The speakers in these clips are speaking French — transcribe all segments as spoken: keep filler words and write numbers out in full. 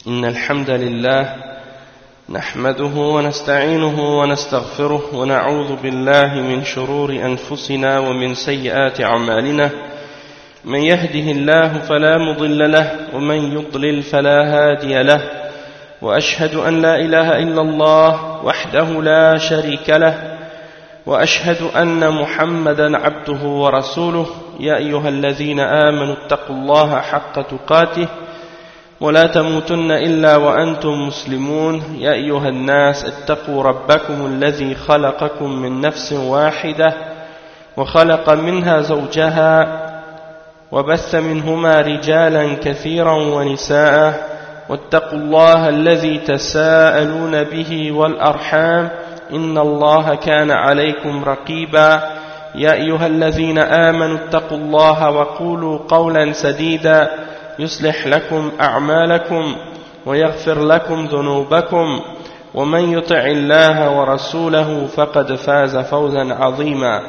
إن الحمد لله نحمده ونستعينه ونستغفره ونعوذ بالله من شرور أنفسنا ومن سيئات أعمالنا من يهده الله فلا مضل له ومن يضلل فلا هادي له وأشهد أن لا إله إلا الله وحده لا شريك له وأشهد أن محمدا عبده ورسوله يا أيها الذين آمنوا اتقوا الله حق تقاته ولا تموتن إلا وأنتم مسلمون يا أيها الناس اتقوا ربكم الذي خلقكم من نفس واحدة وخلق منها زوجها وبث منهما رجالا كثيرا ونساء واتقوا الله الذي تساءلون به والأرحام إن الله كان عليكم رقيبا يا أيها الذين آمنوا اتقوا الله وقولوا قولا سديدا يصلح لكم أعمالكم ويغفر لكم ذنوبكم ومن يطع الله ورسوله فقد فاز فوزا عظيما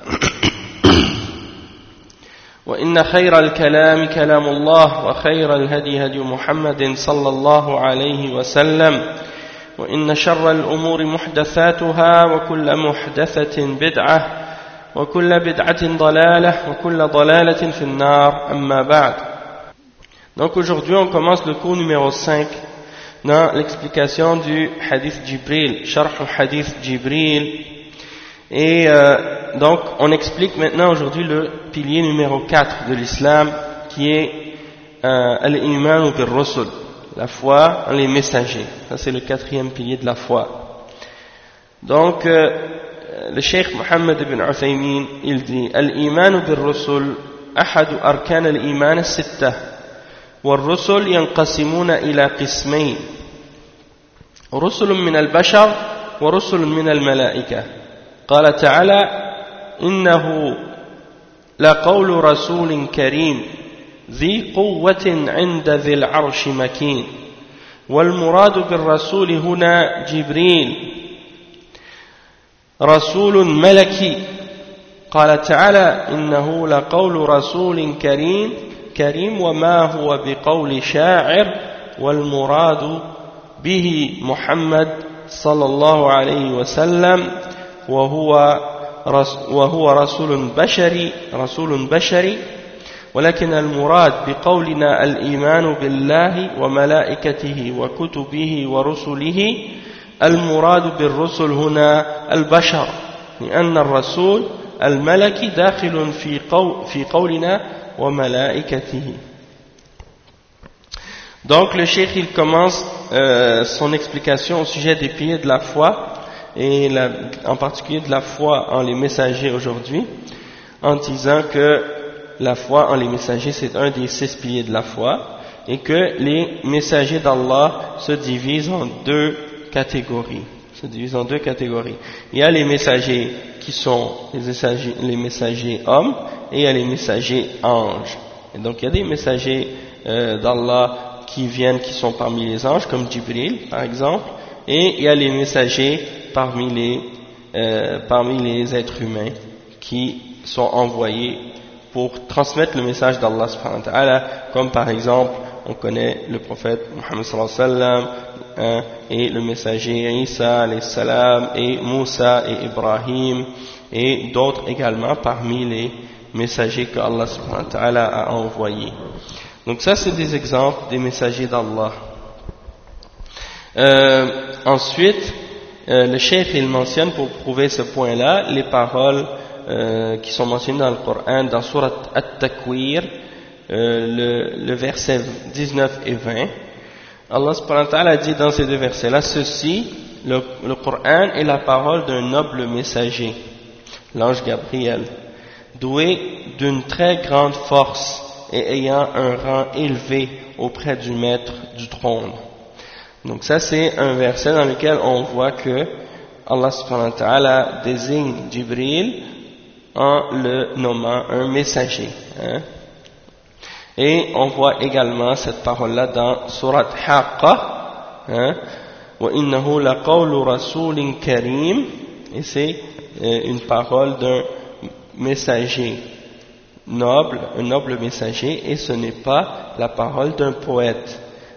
وإن خير الكلام كلام الله وخير الهدي هدي محمد صلى الله عليه وسلم وإن شر الأمور محدثاتها وكل محدثة بدعة وكل بدعة ضلالة وكل ضلالة في النار أما بعد. Donc aujourd'hui on commence le cours numéro cinq dans l'explication du hadith Jibril, Sharh al-Hadith Jibril. Et euh, donc on explique maintenant aujourd'hui le pilier numéro quatre de l'islam qui est euh, al-iman bil-rusul, la foi en les messagers. Ça c'est le quatrième pilier de la foi. Donc euh, le cheikh Mohammed ibn Uthaymin il dit al-iman bil-rusul ahadu arkan al-iman as-sittah والرسل ينقسمون إلى قسمين رسل من البشر ورسل من الملائكة قال تعالى إنه لقول رسول كريم ذي قوة عند ذي العرش مكين والمراد بالرسول هنا جبريل رسول ملكي قال تعالى إنه لقول رسول كريم كريم وما هو بقول شاعر والمراد به محمد صلى الله عليه وسلم وهو وهو رسول بشري رسول بشري ولكن المراد بقولنا الإيمان بالله وملائكته وكتبه ورسله المراد بالرسل هنا البشر لأن الرسول الملكي داخل في قول في قولنا Donc le cheikh il commence euh, son explication au sujet des piliers de la foi et la, en particulier de la foi en les messagers aujourd'hui en disant que la foi en les messagers c'est un des six piliers de la foi et que les messagers d'Allah se divisent en deux catégories se divisent en deux catégories. Il y a les messagers qui sont les messagers, les messagers hommes et il y a les messagers anges. Et donc il y a des messagers euh, d'Allah qui viennent, qui sont parmi les anges, comme Jibril par exemple, et il y a les messagers parmi les, euh, parmi les êtres humains qui sont envoyés pour transmettre le message d'Allah subhanahu wa ta'ala, comme par exemple on connaît le prophète Muhammad sallallahu alayhi wa sallam hein, et le messager Isa alayhi salam et Moussa et Ibrahim et d'autres également parmi les messagers que Allah subhanahu wa ta'ala a envoyés. Donc ça c'est des exemples des messagers d'Allah. Euh, ensuite, euh, le cheikh il mentionne pour prouver ce point-là les paroles euh, qui sont mentionnées dans le Coran, dans Surat At-Takwir, euh, le, le verset dix-neuf et vingt. Allah subhanahu wa ta'ala dit dans ces deux versets-là, ceci, le, le Coran est la parole d'un noble messager, l'ange Gabriel, doué d'une très grande force et ayant un rang élevé auprès du maître du trône. Donc ça c'est un verset dans lequel on voit que Allah subhanahu wa ta'ala désigne Jibril en le nommant un messager. Hein? Et on voit également cette parole-là dans Surat Haqqa, hein? وَإِنَّهُ لَقَوْلُ رَسُولٍ كَرِيمٍ, et c'est euh, une parole d'un messager noble, un noble messager, et ce n'est pas la parole d'un poète.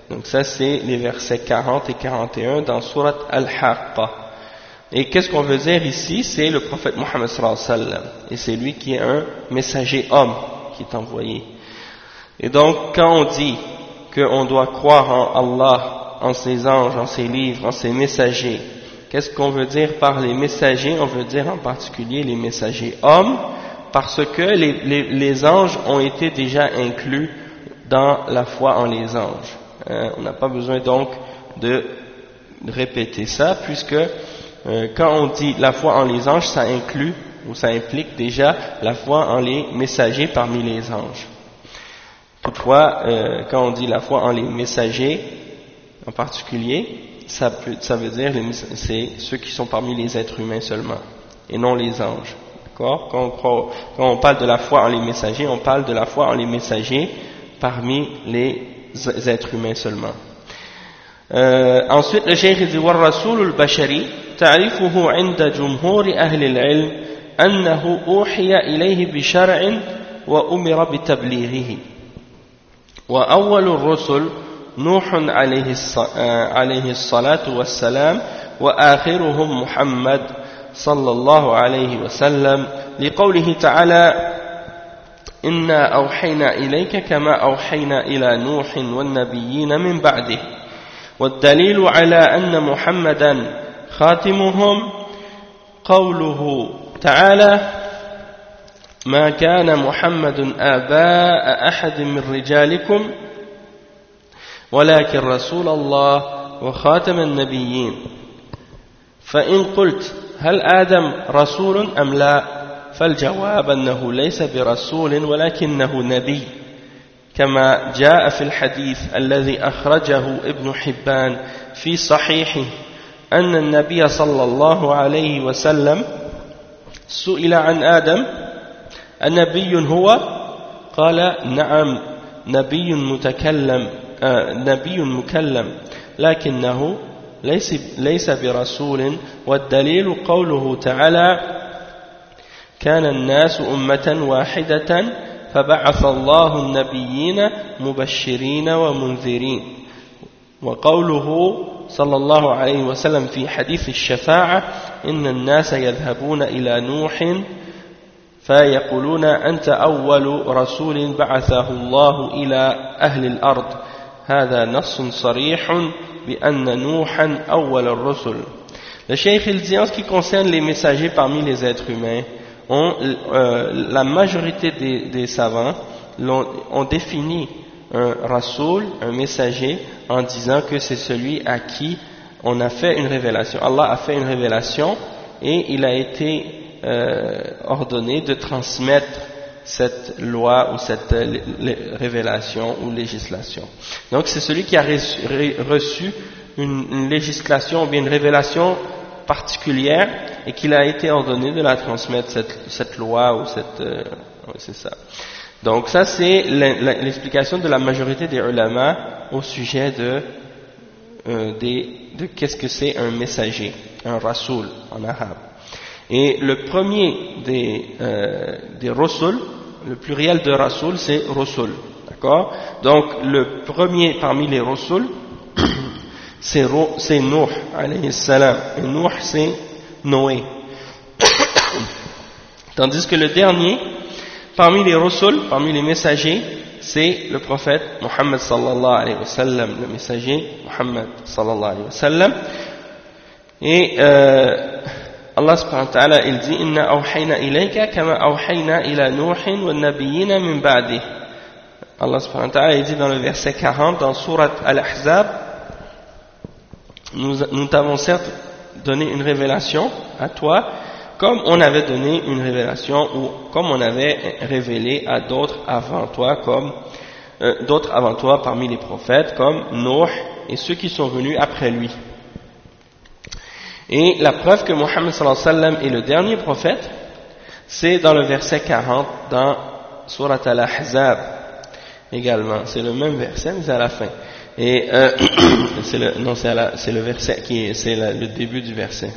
Donc ça c'est les versets quarante et quarante et un dans Surat Al-Haqqa. Et qu'est-ce qu'on veut dire ici? C'est le prophète Mohammed sallallahu alayhi wa sallam. Et c'est lui qui est un messager homme qui est envoyé. Et donc quand on dit qu'on doit croire en Allah, en ses anges, en ses livres, en ses messagers, qu'est-ce qu'on veut dire par les messagers? On veut dire en particulier les messagers hommes, parce que les, les, les anges ont été déjà inclus dans la foi en les anges. Hein, on n'a pas besoin donc de répéter ça, puisque euh, quand on dit la foi en les anges, ça inclut ou ça implique déjà la foi en les messagers parmi les anges. Toutefois, euh, quand on dit la foi en les messagers en particulier, ça, peut, ça veut dire les, c'est ceux qui sont parmi les êtres humains seulement, et non les anges. D'accord? Quand, on, quand on parle de la foi en les messagers, on parle de la foi en les messagers parmi les êtres humains seulement. Euh, ensuite, le cheikh dit والرسول البشري تعرفه عند جمهور أهل العلم أنه أوحي إليه بشرع وأمر بتبليغه. وأول الرسل نوح عليه الصلاة والسلام وآخرهم محمد صلى الله عليه وسلم لقوله تعالى إنا أوحينا إليك كما أوحينا إلى نوح والنبيين من بعده. والدليل على أن محمدا خاتمهم قوله تعالى ما كان محمد آباء أحد من رجالكم ولكن رسول الله وخاتم النبيين. فإن قلت هل آدم رسول أم لا؟ فالجواب أنه ليس برسول ولكنه نبي، كما جاء في الحديث الذي أخرجه ابن حبان في صحيحه أن النبي صلى الله عليه وسلم سئل عن آدم النبي هو؟ قال نعم نبي متكلم آه نبي مكلم لكنه ليس, ليس برسول. والدليل قوله تعالى كان الناس أمة واحدة فبعث الله النبيين مبشرين ومنذرين. وقوله صلى الله عليه وسلم في حديث الشفاعة إن الناس يذهبون إلى نوح فيقولون أنت أول رسول بعثه الله إلى أهل الأرض. هذا نص صريح بأن نوحا أول الرسل. Le cheikh il dit en ce qui concerne les messagers parmi les êtres humains, on, euh, la majorité des, des savants ont, ont défini un rasoul, un messager, en disant que c'est celui à qui on a fait une révélation. Allah a fait une révélation et il a été euh, ordonné de transmettre cette loi ou cette euh, révélation ou législation. Donc c'est celui qui a reçu une, une législation ou bien une révélation particulière et qu'il a été ordonné de la transmettre, cette, cette loi ou cette... Euh, oui, c'est ça. Donc ça c'est l'explication de la majorité des ulama au sujet de, euh, des, de qu'est-ce que c'est un messager, un rasoul en arabe. Et le premier des, euh, des rasul, le pluriel de rasoul c'est rasul, d'accord? Donc le premier parmi les rasul c'est, c'est Nuh alayhi salam, et Nuh c'est Noé. Tandis que le dernier parmi les rasul, parmi les messagers, c'est le prophète Muhammad sallallahu alayhi wa sallam, le messager Muhammad sallallahu alayhi wa sallam. Et euh, Allah subhanahu wa ta'ala il dit inna awhayna ilayka kama awhayna ila nuhin wa nabiyina min ba'dih. Allah subhanahu wa ta'ala il dit dans le verset quarante dans Surat Al-Ahzab, nous, nous t'avons certes donné une révélation à toi comme on avait donné une révélation ou comme on avait révélé à d'autres avant toi, comme euh, d'autres avant toi parmi les prophètes, comme Nuh et ceux qui sont venus après lui. Et la preuve que Muhammad sallallahu alayhi wa sallam est le dernier prophète, c'est dans le verset quarante dans Surat Al-Ahzab également. C'est le même verset, mais c'est à la fin. Et euh, c'est le, non, c'est, à la, c'est le verset qui est, c'est la, le début du verset.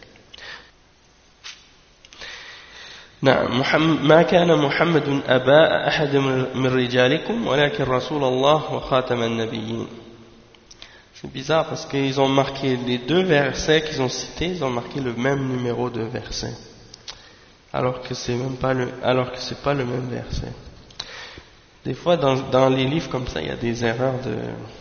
نعم ما كان محمد أبا أحد من رجالكم ولكن رسول الله وخاتم النبيين. C'est bizarre parce qu'ils ont marqué les deux versets qu'ils ont cités, ils ont marqué le même numéro de verset, alors que c'est même pas le, alors que c'est pas le même verset. Des fois, dans, dans les livres comme ça, il y a des erreurs de,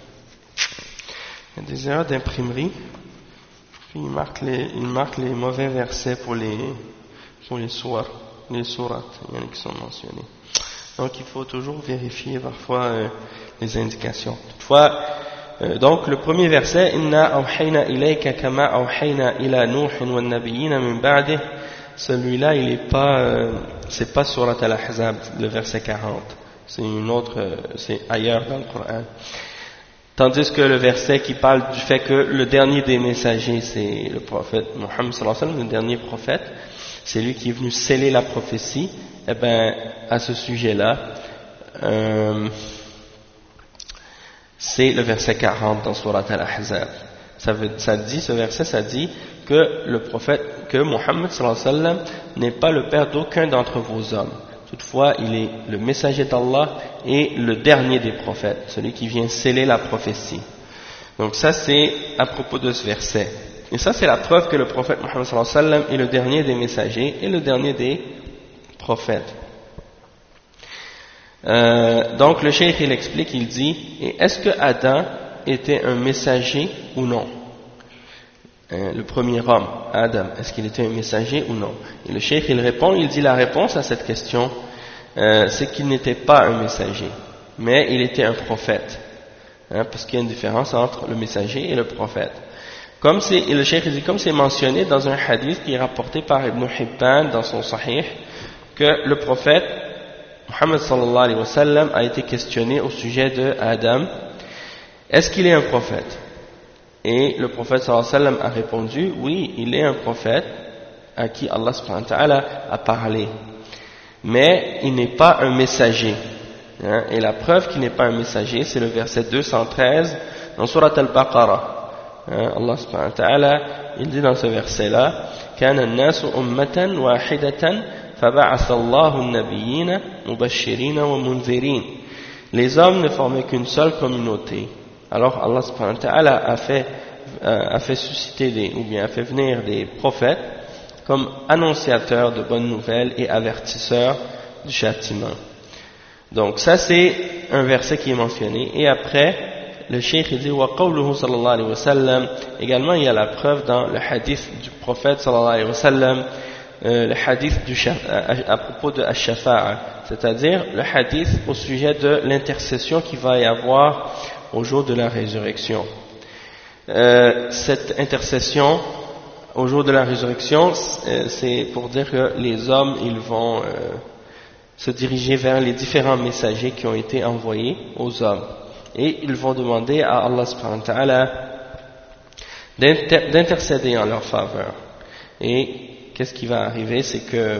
il y a des erreurs d'imprimerie. Puis ils marquent les, ils marquent les mauvais versets pour les, pour les sourates, les sourates. Il y en a qui sont mentionnés. Donc, il faut toujours vérifier parfois euh, les indications. Toutefois, euh, donc le premier verset, Inna awhayna ilayka kama awhayna ila Nuhin wa nabiyina min ba'dih. Celui-là, il est pas, euh, c'est pas surat al-Ahzab, le verset quarante. C'est une autre, euh, c'est ailleurs dans le Coran. Tandis que le verset qui parle du fait que le dernier des messagers, c'est le prophète Muhammad sallallahu alayhi wa sallam, le dernier prophète, c'est lui qui est venu sceller la prophétie. Eh ben, à ce sujet-là, euh, c'est le verset quarante dans Surat Al-Ahzab. Ça, veut, ça dit, ce verset, ça dit que le prophète, que Muhammad sallallahu alayhi wa sallam n'est pas le père d'aucun d'entre vos hommes. Toutefois, il est le messager d'Allah et le dernier des prophètes, celui qui vient sceller la prophétie. Donc ça, c'est à propos de ce verset. Et ça, c'est la preuve que le prophète Muhammad sallallahu alayhi wa sallam est le dernier des messagers et le dernier des prophètes. Euh, donc le cheikh il explique, il dit, et est-ce que Adam était un messager ou non? Euh, le premier homme, Adam, est-ce qu'il était un messager ou non? Et le cheikh il répond, il dit la réponse à cette question, euh, c'est qu'il n'était pas un messager, mais il était un prophète, hein, parce qu'il y a une différence entre le messager et le prophète. Comme c'est, et le cheikh dit, comme c'est mentionné dans un hadith qui est rapporté par Ibn Hibban dans son Sahih, que le prophète Muhammad sallallahu alayhi wa sallam a été questionné au sujet de Adam, est-ce qu'il est un prophète? Et le prophète sallallahu alayhi wa sallam a répondu, oui, il est un prophète à qui Allah subhanahu wa ta'ala a parlé, mais il n'est pas un messager, hein? Et la preuve qu'il n'est pas un messager, c'est le verset deux cent treize dans Surat Al-Baqarah, hein? Allah subhanahu wa ta'ala, il dit dans ce verset-là, كان الناس أمة واحدة فبعث الله النبيين مبشرين ومنذرين. Les hommes ne formaient qu'une seule communauté. Alors Allah subhanahu wa ta'ala a fait, a fait susciter des, ou bien a fait venir des prophètes comme annonciateurs de bonnes nouvelles et avertisseurs du châtiment. Donc ça c'est un verset qui est mentionné. Et après, le cheikh dit wa qawluhu sallallahu alayhi wa sallam. Également il y a la preuve dans le hadith du prophète sallallahu alayhi wa sallam, euh, le hadith du à, à propos de ash-shafa'a, c'est-à-dire le hadith au sujet de l'intercession qu'il va y avoir au jour de la résurrection. Euh, cette intercession au jour de la résurrection, c'est pour dire que les hommes ils vont euh, se diriger vers les différents messagers qui ont été envoyés aux hommes. Et ils vont demander à Allah subhanahu wa ta'ala d'intercéder en leur faveur. Et qu'est-ce qui va arriver, c'est que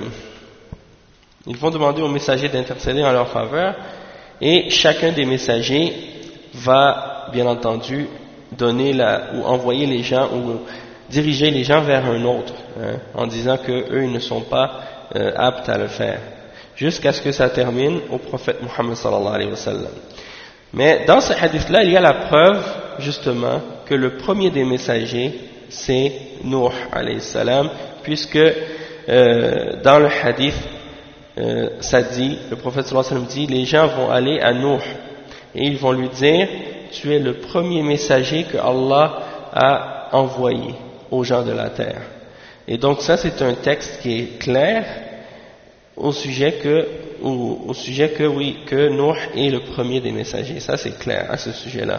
ils vont demander aux messagers d'intercéder en leur faveur, et chacun des messagers va bien entendu donner la, ou envoyer les gens ou diriger les gens vers un autre, hein, en disant que eux ils ne sont pas euh, aptes à le faire, jusqu'à ce que ça termine au prophète Muhammad sallallahu alayhi wa sallam. Mais dans ce hadith-là, il y a la preuve, justement, que le premier des messagers, c'est Nuh, alayhi salam, puisque euh, dans le hadith, euh, ça dit, le prophète sallallahu alayhi wa sallam dit, les gens vont aller à Nuh, et ils vont lui dire, tu es le premier messager que Allah a envoyé aux gens de la terre. Et donc ça, c'est un texte qui est clair au sujet que Au, au sujet que oui, que Nuh est le premier des messagers. Ça c'est clair à ce sujet-là.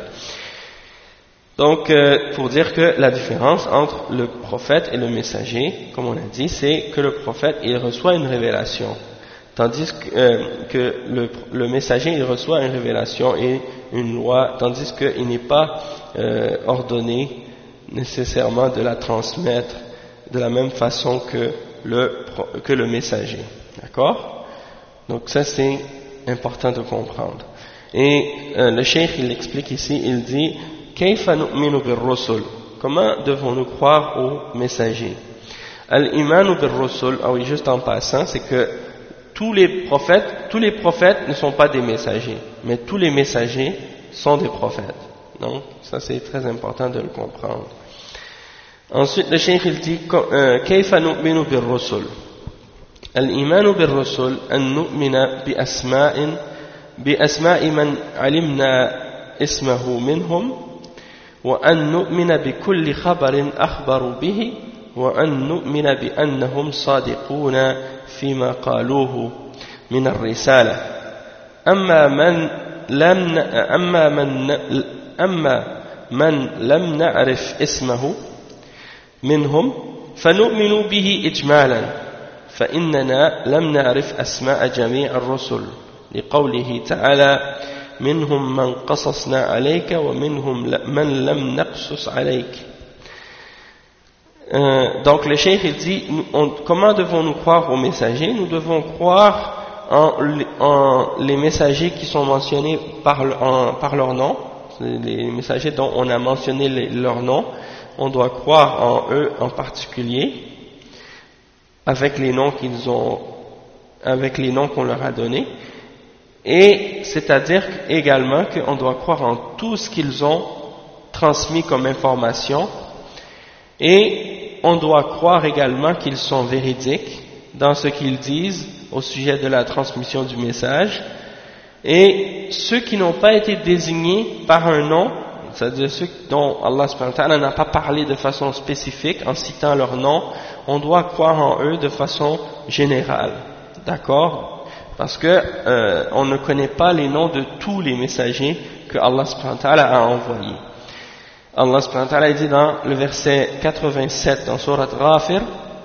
Donc euh, pour dire que la différence entre le prophète et le messager, comme on a dit, c'est que le prophète il reçoit une révélation, tandis que, euh, que le, le messager il reçoit une révélation et une loi, tandis qu'il n'est pas euh, ordonné nécessairement de la transmettre de la même façon que le, que le messager. D'accord ? Donc ça c'est important de comprendre. Et euh, le cheikh il explique ici, il dit كيف نؤمن بالرسل, comment devons-nous croire aux messagers? Al-iman bir-rusul, ah oui, juste en passant, c'est que tous les prophètes, tous les prophètes ne sont pas des messagers, mais tous les messagers sont des prophètes. Donc, ça c'est très important de le comprendre. Ensuite, le cheikh il dit كيف نؤمن بالرسل الإيمان بالرسل أن نؤمن بأسماء بأسماء من علمنا اسمه منهم وأن نؤمن بكل خبر أخبروا به وأن نؤمن بأنهم صادقون فيما قالوه من الرسالة أما من لم أما من أما من لم نعرف اسمه منهم فنؤمن به إجمالا فإننا لم نعرف أسماء جميع الرسل لقوله تعالى منهم من قصصنا عليك ومنهم من لم نقصص عليك. Euh, donc le cheikh il dit on, comment devons-nous croire aux messagers? Nous devons croire en, en les messagers qui sont mentionnés par, en, par leur nom, les messagers dont on a mentionné les, leur nom. On doit croire en eux en particulier avec les noms qu'ils ont, avec les noms qu'on leur a donnés, et c'est-à-dire également qu'on doit croire en tout ce qu'ils ont transmis comme information, et on doit croire également qu'ils sont véridiques dans ce qu'ils disent au sujet de la transmission du message, et ceux qui n'ont pas été désignés par un nom, c'est-à-dire ceux dont Allah subhanahu wa ta'ala n'a pas parlé de façon spécifique en citant leur nom, on doit croire en eux de façon générale, d'accord? Parce que euh, on ne connaît pas les noms de tous les messagers que Allah subhanahu wa ta'ala a envoyés. Allah subhanahu wa ta'ala dit dans le verset quatre-vingt-sept dans Surat Ghafir,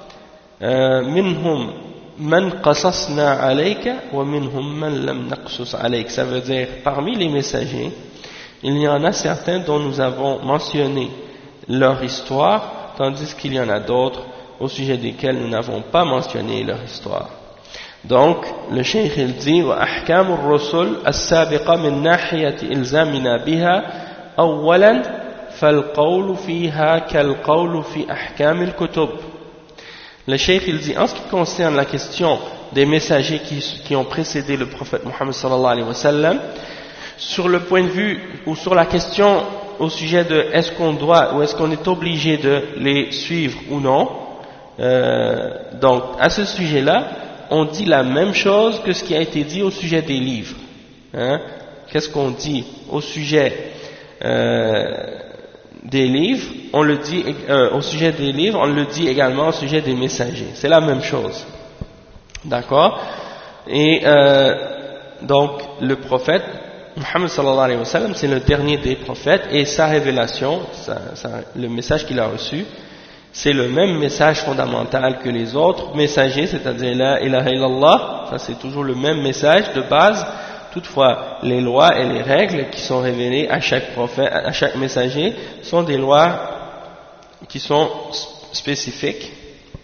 minhum man qasasna alayka wa minhum man lam naqsus alayk. Ça veut dire parmi les messagers, il y en a certains dont nous avons mentionné leur histoire, tandis qu'il y en a d'autres au sujet desquels nous n'avons pas mentionné leur histoire. Donc, le cheikh il dit وأحكام الرسل السابقة من ناحية إلزامنا بها أولا فالقول فيها كالقول في أحكام الكتب. Le cheikh il dit en ce qui concerne la question des messagers qui, qui ont précédé le prophète Mohammed sallallahu alayhi wa sallam, sur le point de vue ou sur la question au sujet de est-ce qu'on doit ou est-ce qu'on est obligé de les suivre ou non, euh, donc à ce sujet-là on dit la même chose que ce qui a été dit au sujet des livres, hein? Qu'est-ce qu'on dit au sujet euh, des livres, on le dit euh, au sujet des livres, on le dit également au sujet des messagers, c'est la même chose, d'accord? Et euh, donc le prophète Muhammad sallallahu alayhi wa sallam, c'est le dernier des prophètes, et sa révélation, sa, sa, le message qu'il a reçu, c'est le même message fondamental que les autres messagers, c'est-à-dire la ilaha illallah, ça c'est toujours le même message de base. Toutefois, les lois et les règles qui sont révélées à chaque prophète, à chaque messager, sont des lois qui sont spécifiques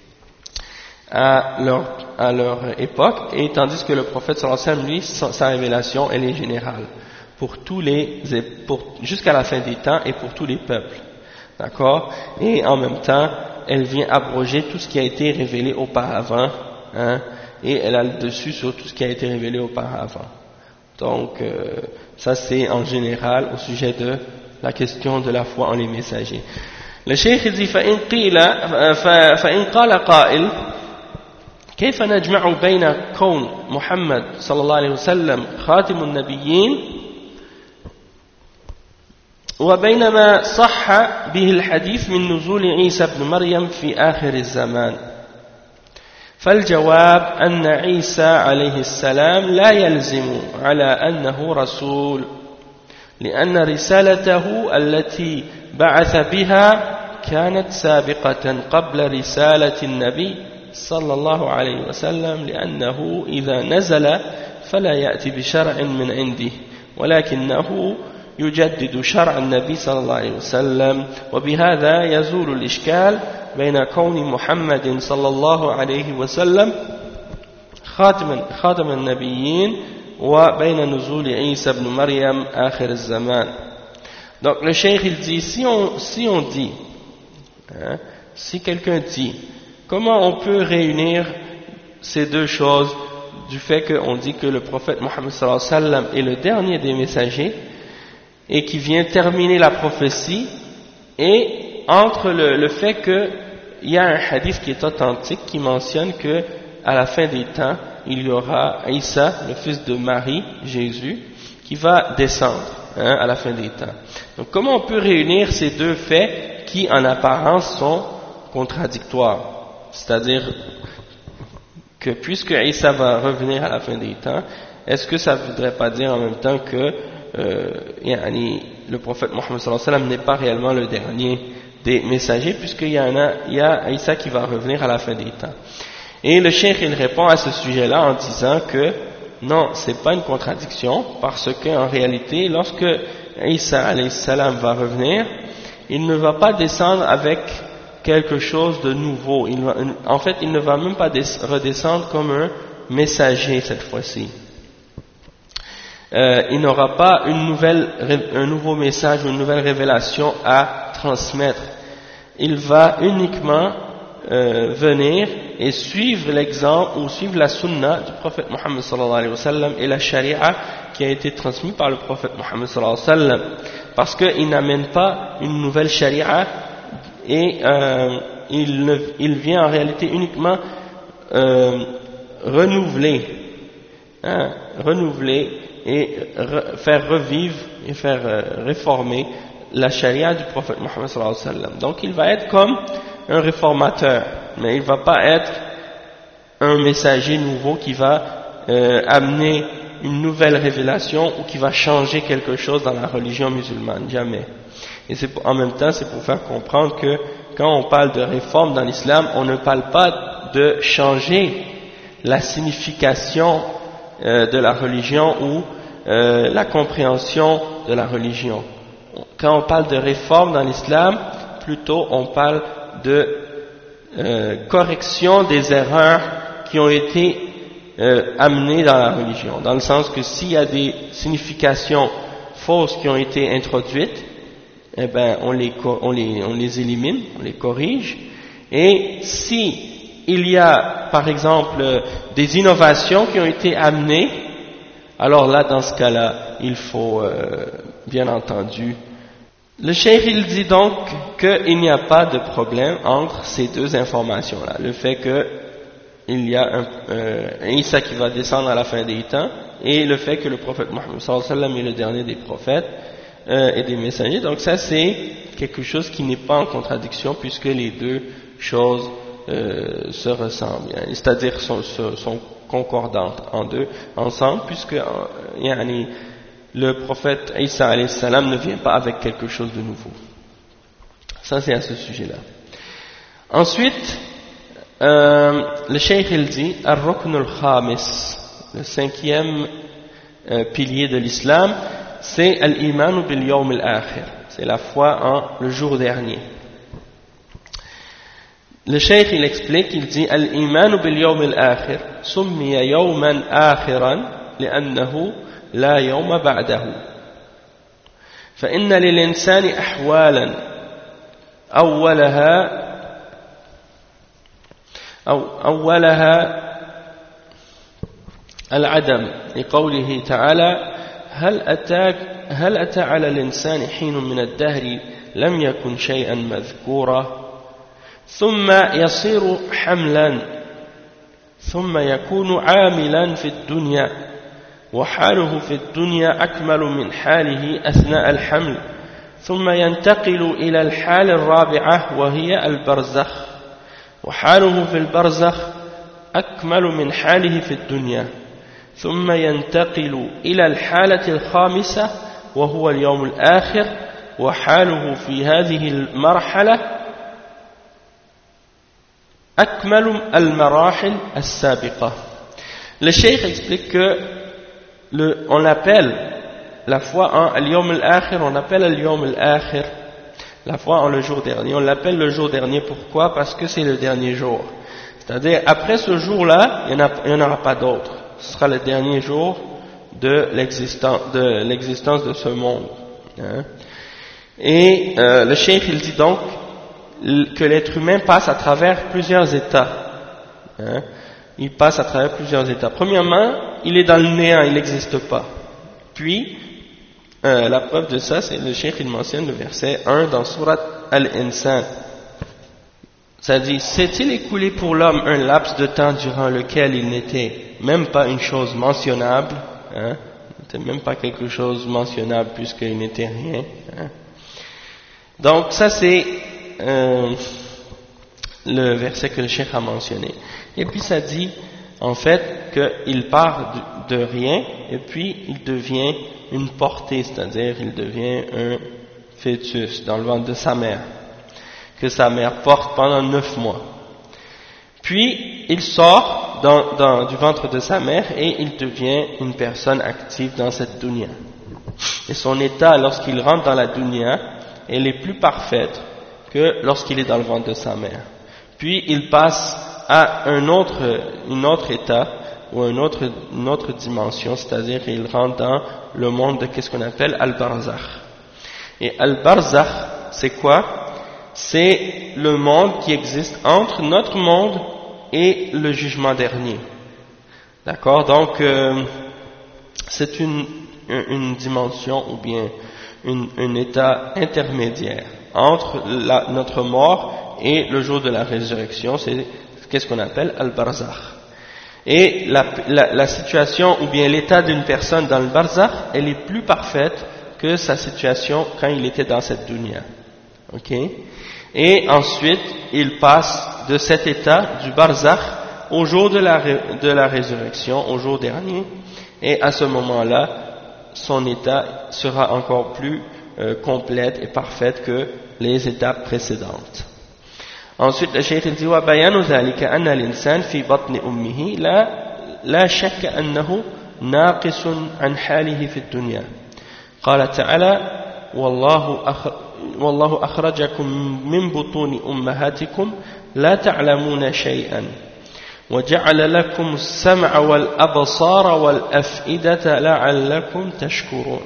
à leur, à leur époque, et tandis que le prophète sallallahu alayhi wa sallam, lui, sa, sa révélation, elle est générale pour tous les, pour, jusqu'à la fin des temps et pour tous les peuples, d'accord? Et en même temps, elle vient abroger tout ce qui a été révélé auparavant, hein, et elle a le dessus sur tout ce qui a été révélé auparavant. Donc, euh, ça c'est en général au sujet de la question de la foi en les messagers. Le cheikh dit فإن قيل فإن قال قائل كيف نجمع بين كون محمد صلى الله عليه وسلم خاتم النبيين وبين ما صح به الحديث من نزول عيسى بن مريم في آخر الزمان؟ فالجواب أن عيسى عليه السلام لا يلزم على أنه رسول، لأن رسالته التي بعث بها كانت سابقة قبل رسالة النبي صلى الله عليه وسلم، لأنه إذا نزل فلا يأتي بشرع من عنده ولكنه يجدد شرع النبي صلى الله عليه وسلم. وبهذا يزول الإشكال بين كون محمد صلى الله عليه وسلم خاتم خاتم النبيين وبين نزول عيسى بن مريم آخر الزمان. Donc le cheikh il dit, si on, si on dit, hein, si quelqu'un dit, comment on peut réunir ces deux choses, du fait qu'on dit que le prophète Mohammed sallallahu alayhi wa sallam est le dernier des messagers, et qui vient terminer la prophétie, et entre le, le fait qu'il y a un hadith qui est authentique qui mentionne que à la fin des temps, il y aura Isa, le fils de Marie, Jésus, qui va descendre hein, à la fin des temps. Donc comment on peut réunir ces deux faits qui en apparence sont contradictoires? C'est-à-dire que puisque Isa va revenir à la fin des temps, est-ce que ça ne voudrait pas dire en même temps que euh, yani, le prophète Mohammed sallallahu alayhi wa sallam n'est pas réellement le dernier des messagers, puisqu'il y en a, il y a Isa qui va revenir à la fin des temps? Et le cheikh il répond à ce sujet-là en disant que non, c'est pas une contradiction, parce qu'en réalité, lorsque Isa alayhi salam va revenir, il ne va pas descendre avec quelque chose de nouveau. Il va, en fait, il ne va même pas redescendre comme un messager cette fois-ci. Euh, il n'aura pas une nouvelle, un nouveau message ou une nouvelle révélation à transmettre. Il va uniquement euh, venir et suivre l'exemple ou suivre la sunna du prophète Mohammed sallallahu alayhi wa sallam et la sharia qui a été transmise par le prophète Mohammed sallallahu alayhi wa sallam, parce qu'il n'amène pas une nouvelle sharia et euh, il, ne, il vient en réalité uniquement euh, renouveler, hein, renouveler et re, faire revivre et faire euh, réformer la charia du prophète Mohammed sallallahu alayhi wa sallam. Donc il va être comme un réformateur, mais il ne va pas être un messager nouveau qui va euh, amener une nouvelle révélation ou qui va changer quelque chose dans la religion musulmane, jamais. Et c'est pour, en même temps, c'est pour faire comprendre que quand on parle de réforme dans l'islam, on ne parle pas de changer la signification euh, de la religion ou euh, la compréhension de la religion. Quand on parle de réforme dans l'islam, plutôt on parle de euh, correction des erreurs qui ont été euh, amenées dans la religion, dans le sens que s'il y a des significations fausses qui ont été introduites, eh ben on les, on les, on les élimine, on les corrige, et si il y a par exemple des innovations qui ont été amenées, alors là dans ce cas-là il faut euh, bien entendu. Le cheikh il dit donc qu'il n'y a pas de problème entre ces deux informations-là, le fait que il y a un, euh, un Isa qui va descendre à la fin des temps et le fait que le prophète Mohammed sallallahu alayhi wa sallam est le dernier des prophètes euh, et des messagers. Donc ça c'est quelque chose qui n'est pas en contradiction puisque les deux choses euh, se ressemblent, c'est-à-dire sont, sont concordantes en deux ensemble, puisque euh, yani, le prophète Isa alayhi salam ne vient pas avec quelque chose de nouveau. Ça c'est à ce sujet-là. Ensuite, euh, le cheikh il dit Ar-Rukn al-Khamis, le cinquième euh, pilier de l'islam, c'est Al-Iman bil-Yawm al-Akhir, c'est la foi en le jour dernier. Le cheikh il explique, il dit Al-Iman bil-Yawm al-Akhir summiya yawman akhiran li'annahu لا يوم بعده فإن للإنسان أحوالا أولها أو أولها العدم لقوله تعالى هل أتاك هل أتى على الإنسان حين من الدهر لم يكن شيئا مذكورا ثم يصير حملا ثم يكون عاملا في الدنيا وحاله في الدنيا أكمل من حاله أثناء الحمل ثم ينتقل إلى الحال الرابعة وهي البرزخ وحاله في البرزخ أكمل من حاله في الدنيا ثم ينتقل إلى الحالة الخامسة وهو اليوم الآخر وحاله في هذه المرحلة أكمل المراحل السابقة. Le cheikh explique que Le, on l'appelle la foi en Al-Yawm al-Akhir, on appelle Al-Yawm al-Akhir la foi en le jour dernier. On l'appelle le jour dernier, pourquoi? Parce que c'est le dernier jour. C'est-à-dire, après ce jour-là, il n'y en, en aura pas d'autre. Ce sera le dernier jour de l'existence de, l'existence de ce monde. Hein. Et euh, le cheikh il dit donc que l'être humain passe à travers plusieurs états. Hein. Il passe à travers plusieurs états. Premièrement, il est dans le néant, il n'existe pas. Puis, euh, la preuve de ça, c'est le cheikh il mentionne le verset un dans Surat Al-Insan. Ça dit, s'est-il écoulé pour l'homme un laps de temps durant lequel il n'était même pas une chose mentionnable, hein, n'était même pas quelque chose mentionnable puisqu'il n'était rien, hein. Donc ça c'est euh, le verset que le cheikh a mentionné. Et puis ça dit en fait qu'il part de, de rien et puis il devient une portée, c'est-à-dire il devient un fœtus dans le ventre de sa mère, que sa mère porte pendant neuf mois. Puis il sort dans, dans, du ventre de sa mère et il devient une personne active dans cette dunya. Et son état lorsqu'il rentre dans la dunya, elle est plus parfaite que lorsqu'il est dans le ventre de sa mère. Puis il passe à un autre, un autre état ou une autre, une autre dimension, c'est-à-dire qu'il rentre dans le monde de qu'est-ce qu'on appelle Al-Barzakh. Et Al-Barzakh, c'est quoi? C'est le monde qui existe entre notre monde et le jugement dernier. D'accord? Donc, euh, c'est une, une dimension ou bien une, un état intermédiaire entre la, notre mort et le jour de la résurrection. C'est qu'est-ce qu'on appelle Al-Barzakh. Et la, la, la situation ou bien l'état d'une personne dans le Barzakh, elle est plus parfaite que sa situation quand il était dans cette dunya. Ok? Et ensuite, il passe de cet état du Barzakh au jour de la, de la résurrection, au jour dernier, et à ce moment-là, son état sera encore plus euh, complète et parfaite que les étapes précédentes. Ensuite, le cheikh dit wa bayanu dhalika anna l'insan fi batni ummihi la la shakka annahu naqisun an halihi fi ad-dunya. Qala ta'ala wallahu والله أخرجكم من بطون أمهاتكم لا تعلمون شيئا وجعل لكم السمع والأبصار والأفئدة لعلكم تشكرون.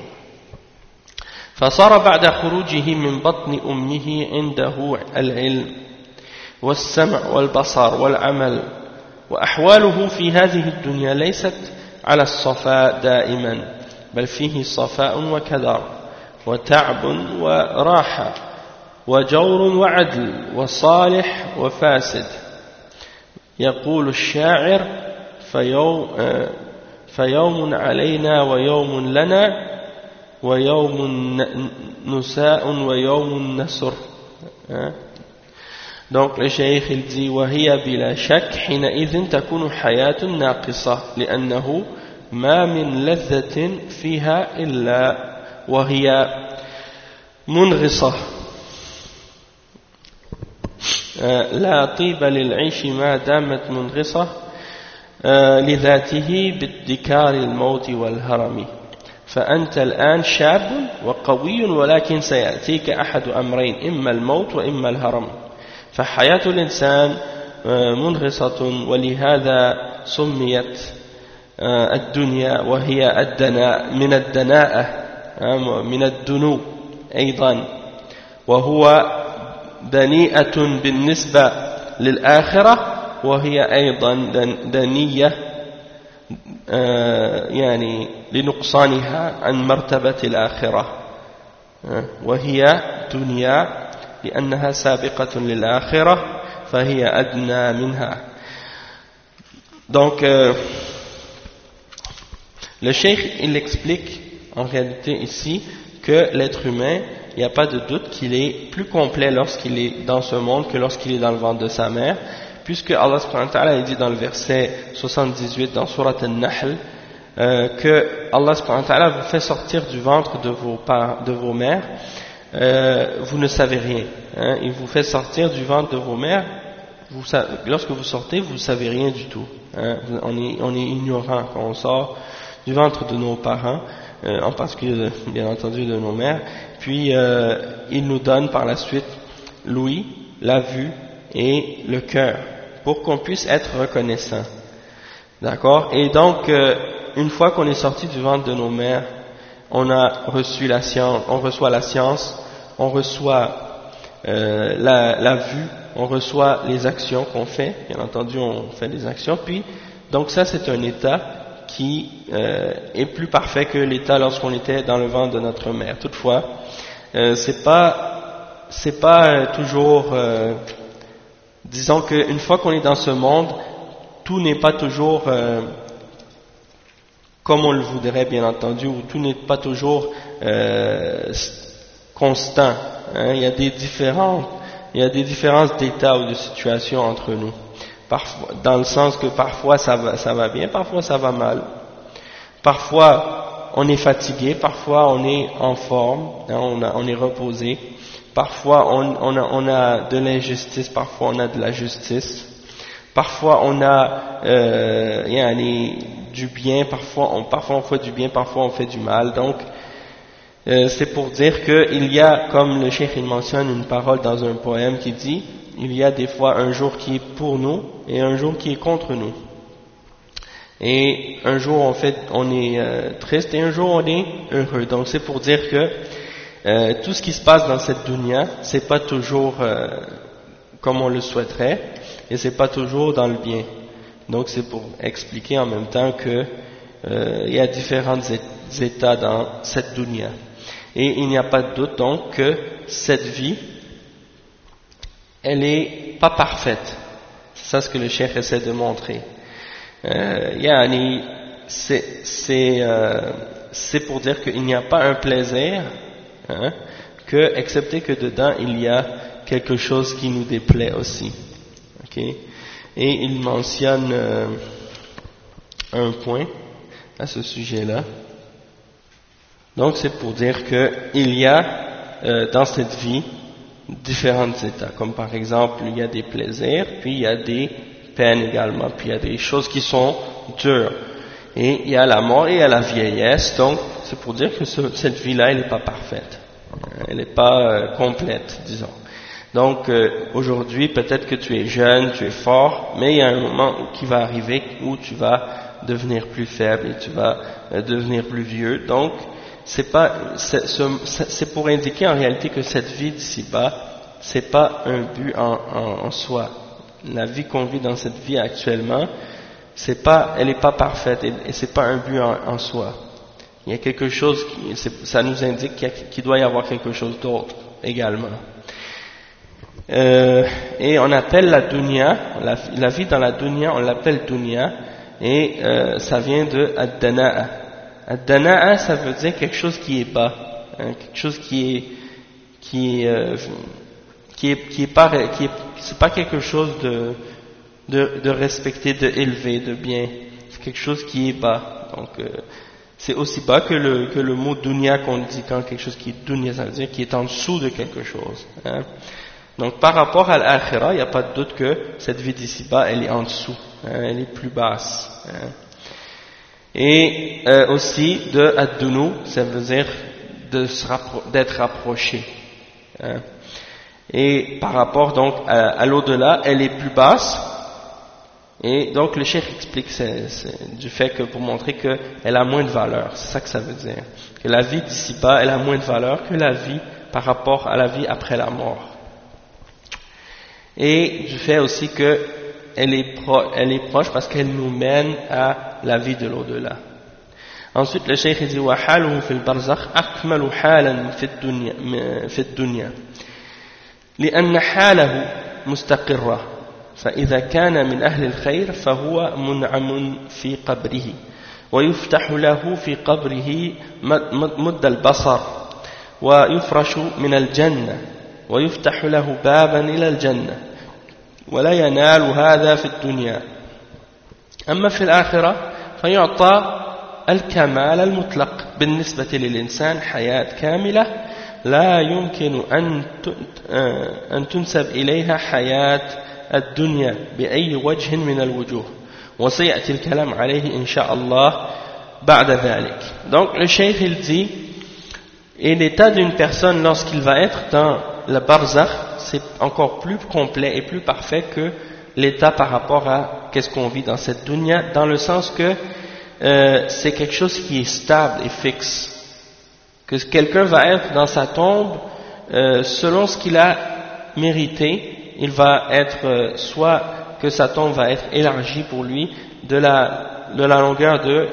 فصار بعد خروجه من بطن أمه عنده العلم والسمع والبصر والعمل، وأحواله في هذه الدنيا ليست على الصفاء دائما بل فيه صفاء وكدر وتعب وراحة وجور وعدل وصالح وفاسد. يقول الشاعر فيوم, فيوم علينا ويوم لنا ويوم نساء ويوم نسر. Donc le cheikh il dit وهي بلا شك حينئذ تكون حياة ناقصة لأنه ما من لذة فيها إلا وهي منغصة لا طيب للعيش ما دامت منغصة لذاته بادكار الموت والهرم. فأنت الآن شاب وقوي ولكن سيأتيك أحد أمرين إما الموت وإما الهرم. فحياة الإنسان منغصة ولهذا سميت الدنيا وهي الدناء من الدناءة من الدنو أيضا، وهو دنيئة بالنسبة للآخرة وهي أيضا دنية يعني لنقصانها عن مرتبة الآخرة، وهي دنيا لأنها سابقة للآخرة فهي أدنى منها. Donc euh, le cheikh il explique en réalité ici que l'être humain, il n'y a pas de doute qu'il est plus complet lorsqu'il est dans ce monde que lorsqu'il est dans le ventre de sa mère, puisque Allah subhanahu wa ta'ala dit dans le verset soixante-dix-huit dans Surat An-Nahl euh, que Allah subhanahu wa ta'ala vous fait sortir du ventre de vos, parents, de vos mères, euh, vous ne savez rien, hein, il vous fait sortir du ventre de vos mères, vous, lorsque vous sortez vous ne savez rien du tout, hein, on, est, on est ignorant quand on sort du ventre de nos parents, euh, en particulier bien entendu de nos mères, puis euh, il nous donne par la suite l'ouïe, la vue et le cœur pour qu'on puisse être reconnaissant, d'accord. Et donc euh, une fois qu'on est sorti du ventre de nos mères, on a reçu la science, on reçoit la science, on reçoit euh, la, la vue, on reçoit les actions qu'on fait, bien entendu on fait des actions, puis donc ça c'est un état qui euh, est plus parfait que l'état lorsqu'on était dans le ventre de notre mère. Toutefois, euh, c'est pas c'est pas euh, toujours euh, disons qu'une fois qu'on est dans ce monde, tout n'est pas toujours euh, comme on le voudrait, bien entendu, ou tout n'est pas toujours euh, constant. Hein. Il y a des différences, il y a des différences d'état ou de situation entre nous. Parfois, dans le sens que parfois ça va, ça va bien, parfois ça va mal. Parfois on est fatigué, parfois on est en forme, hein, on, a, on est reposé. Parfois on, on, a, on a de l'injustice, parfois on a de la justice. Parfois on a euh, yani, du bien, parfois on, parfois on fait du bien, parfois on fait du mal. Donc euh, c'est pour dire qu'il y a, comme le cheikh il mentionne une parole dans un poème qui dit, il y a des fois un jour qui est pour nous et un jour qui est contre nous. Et un jour on, fait, on est euh, triste et un jour on est heureux. Donc c'est pour dire que euh, tout ce qui se passe dans cette dunya, c'est pas toujours euh, comme on le souhaiterait. Et c'est pas toujours dans le bien. Donc c'est pour expliquer en même temps que euh, il y a différents états dans cette dunya. Et il n'y a pas de doute donc que cette vie, elle est pas parfaite. C'est ça ce que le cheikh essaie de montrer. Euh, yani, c'est c'est euh, c'est pour dire qu'il n'y a pas un plaisir, hein, que excepté que dedans il y a quelque chose qui nous déplaît aussi. Okay. Et il mentionne euh, un point à ce sujet-là. Donc c'est pour dire qu'il y a euh, dans cette vie différents états, comme par exemple il y a des plaisirs, puis il y a des peines également, puis il y a des choses qui sont dures. Et il y a la mort et il y a la vieillesse, donc c'est pour dire que ce, cette vie-là elle n'est pas parfaite, elle n'est pas euh, complète, disons. Donc euh, aujourd'hui, peut-être que tu es jeune, tu es fort, mais il y a un moment qui va arriver où tu vas devenir plus faible et tu vas euh, devenir plus vieux. Donc c'est pas, c'est, c'est pour indiquer en réalité que cette vie d'ici-bas, c'est pas un but en, en, en soi. La vie qu'on vit dans cette vie actuellement, c'est pas, elle n'est pas parfaite et, et c'est pas un but en, en soi. Il y a quelque chose qui, ça nous indique qu'il, y a, qu'il doit y avoir quelque chose d'autre également. Euh, et on appelle la dunya, la, la vie dans la dunya, on l'appelle dunya, et euh, ça vient de ad-dana'a. Ad-dana'a, ça veut dire quelque chose qui est bas, hein, quelque chose qui est, qui est, euh, qui est, qui est pas, qui est, c'est pas quelque chose de, de, de respecté, de élevé, de bien. C'est quelque chose qui est bas. Donc euh, c'est aussi bas que le, que le mot dunya qu'on dit quand quelque chose qui est dunya, ça veut dire qui est en dessous de quelque chose. Hein. Donc par rapport à l'akhira, il n'y a pas de doute que cette vie d'ici-bas, elle est en dessous, hein, elle est plus basse. Hein. Et euh, aussi de ad-dunu, ça veut dire de se rappro- d'être rapproché. Hein. Et par rapport donc à, à l'au-delà, elle est plus basse. Et donc le cheikh explique c'est, c'est du fait que pour montrer qu'elle a moins de valeur, c'est ça que ça veut dire. Que la vie d'ici-bas, elle a moins de valeur que la vie par rapport à la vie après la mort. Et du fait aussi que elle est, pro, elle est proche parce qu'elle nous mène à la vie de l'au-delà. Ensuite le cheikh dit wa haluhu fil barzakh akmalu halan fi dunya fi dunya لأن حاله مستقرة فإذا كان من أهل الخير فهو منعم في قبره ويفتح له في قبره مد البصر ويفرش من الجنة ويفتح له بابا إلى الجنة ولا ينال هذا في الدنيا أما في الآخرة فيعطى الكمال المطلق بالنسبة للإنسان حياة كاملة لا يمكن أن تنسب إليها حياة الدنيا بأي وجه من الوجوه وسيأتي الكلام عليه إن شاء الله بعد ذلك. Donc le cheikh il dit, et l'état d'une personne lorsqu'il va être dans le barzakh, c'est encore plus complet et plus parfait que l'état par rapport à qu'est-ce qu'on vit dans cette dunya, dans le sens que euh, c'est quelque chose qui est stable et fixe. Que quelqu'un va être dans sa tombe euh, selon ce qu'il a mérité, il va être euh, soit que sa tombe va être élargie pour lui de la, de la longueur de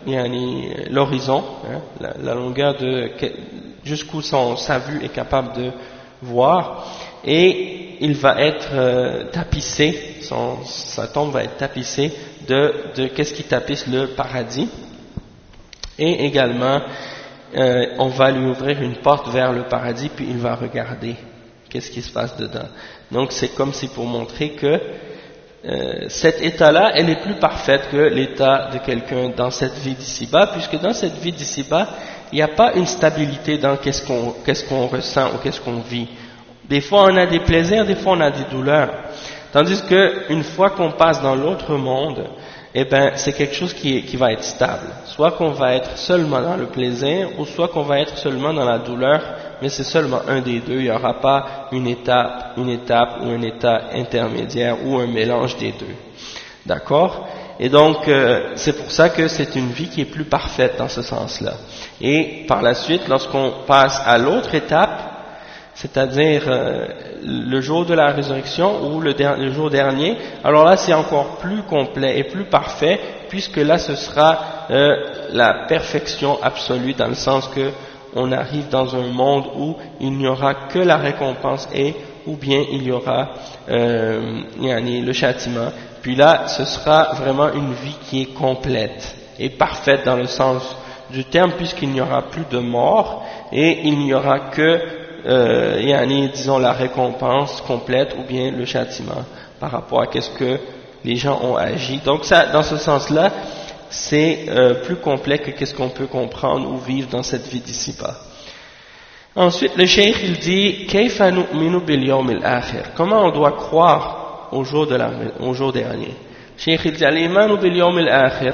yani, l'horizon, hein, la, la longueur de jusqu'où son, sa vue est capable de voir, et il va être euh, tapissé, son, sa tombe va être tapissée de, de qu'est-ce qui tapisse le paradis, et également euh, on va lui ouvrir une porte vers le paradis, puis il va regarder qu'est-ce qui se passe dedans. Donc c'est comme si pour montrer que euh, cet état-là, elle est plus parfaite que l'état de quelqu'un dans cette vie d'ici-bas, puisque dans cette vie d'ici-bas, il n'y a pas une stabilité dans qu'est-ce qu'on qu'est-ce qu'on ressent ou qu'est-ce qu'on vit. Des fois on a des plaisirs, des fois on a des douleurs. Tandis que une fois qu'on passe dans l'autre monde, eh ben c'est quelque chose qui, est, qui va être stable. Soit qu'on va être seulement dans le plaisir, ou soit qu'on va être seulement dans la douleur, mais c'est seulement un des deux. Il n'y aura pas une étape, une étape ou un état intermédiaire ou un mélange des deux. D'accord? Et donc euh, c'est pour ça que c'est une vie qui est plus parfaite dans ce sens-là. Et par la suite, lorsqu'on passe à l'autre étape, c'est-à-dire euh, le jour de la résurrection ou le, le jour dernier, alors là c'est encore plus complet et plus parfait, puisque là ce sera euh, la perfection absolue, dans le sens que on arrive dans un monde où il n'y aura que la récompense et ou bien il y aura euh, le châtiment. Puis là ce sera vraiment une vie qui est complète et parfaite dans le sens du terme, puisqu'il n'y aura plus de mort et il n'y aura que Euh, yani, disons la récompense complète ou bien le châtiment par rapport à qu'est-ce que les gens ont agi. Donc ça, dans ce sens-là, c'est euh, plus complet que qu'est-ce qu'on peut comprendre ou vivre dans cette vie d'ici-bas. Ensuite, le cheikh il dit كيف نؤمن باليوم الآخر. Comment on doit croire au jour de la, au jour dernier. Le cheikh il dit الإيمان باليوم الآخر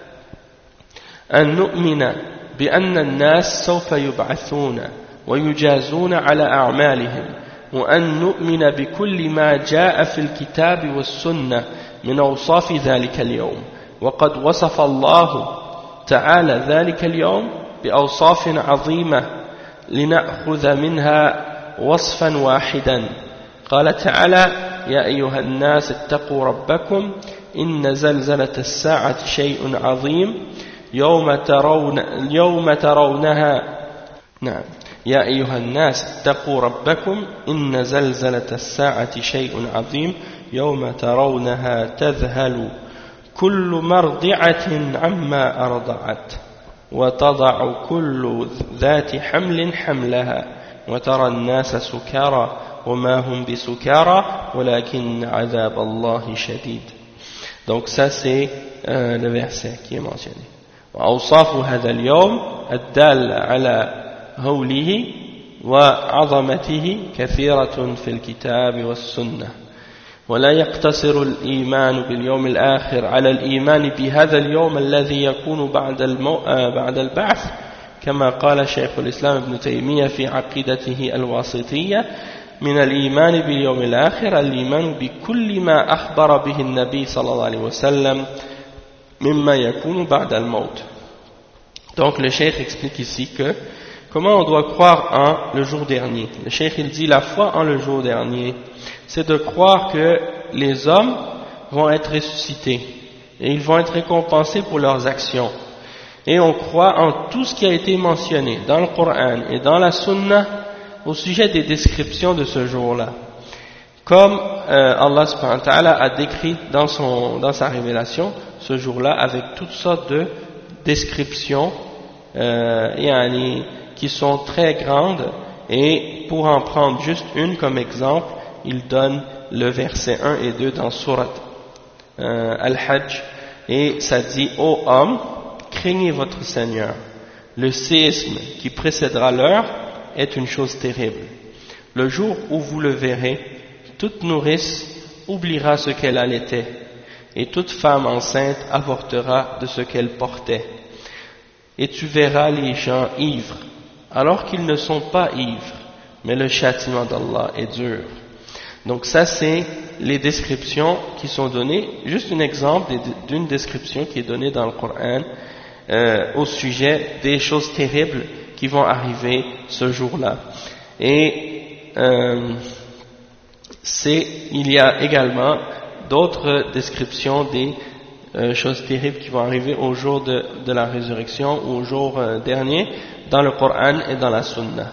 أن نؤمن بأن الناس سوف يبعثون ويجازون على أعمالهم وأن نؤمن بكل ما جاء في الكتاب والسنة من أوصاف ذلك اليوم وقد وصف الله تعالى ذلك اليوم بأوصاف عظيمة لنأخذ منها وصفا واحدا. قال تعالى يا أيها الناس اتقوا ربكم إن زلزلة الساعة شيء عظيم يوم ترون يوم ترونها نعم يا أيها الناس اتقوا ربكم إن زلزلة الساعة شيء عظيم يوم ترونها تذهل كل مرضعة عما أرضعت وتضع كل ذات حمل حملها وترى الناس سكارى وما هم بسكارى ولكن عذاب الله شديد. Donc ça c'est euh, le verset qui est mentionné. وأوصاف هذا اليوم الدال على هوله وعظمته كثيرة في الكتاب والسنة ولا يقتصر الإيمان باليوم الآخر على الإيمان بهذا اليوم الذي يكون بعد, المو... بعد البعث كما قال شيخ الإسلام ابن تيمية في عقيدته الواسطية من الإيمان باليوم الآخر الإيمان بكل ما أخبر به النبي صلى الله عليه وسلم مما يكون بعد الموت. Donc le cheikh explique ici que comment on doit croire en le jour dernier. Le cheikh il dit la foi en le jour dernier, c'est de croire que les hommes vont être ressuscités et ils vont être récompensés pour leurs actions. Et on croit en tout ce qui a été mentionné dans le Coran et dans la Sunna au sujet des descriptions de ce jour-là. Comme euh, Allah subhanahu wa ta'ala a décrit dans, son, dans sa révélation ce jour-là avec toutes sortes de descriptions euh, yani, qui sont très grandes, et pour en prendre juste une comme exemple, il donne le verset un et deux dans Surat euh, Al-Hajj, et ça dit « Ô hommes, craignez votre Seigneur, le séisme qui précédera l'heure est une chose terrible. Le jour où vous le verrez, toute nourrice oubliera ce qu'elle allaitait, et toute femme enceinte avortera de ce qu'elle portait. Et tu verras les gens ivres, alors qu'ils ne sont pas ivres, mais le châtiment d'Allah est dur. » Donc ça c'est les descriptions qui sont données, juste un exemple d'une description qui est donnée dans le Coran euh, au sujet des choses terribles qui vont arriver ce jour-là. Et euh, c'est, il y a également d'autres descriptions des euh, choses terribles qui vont arriver au jour de, de la résurrection ou au jour euh, dernier dans le Coran et dans la Sunna.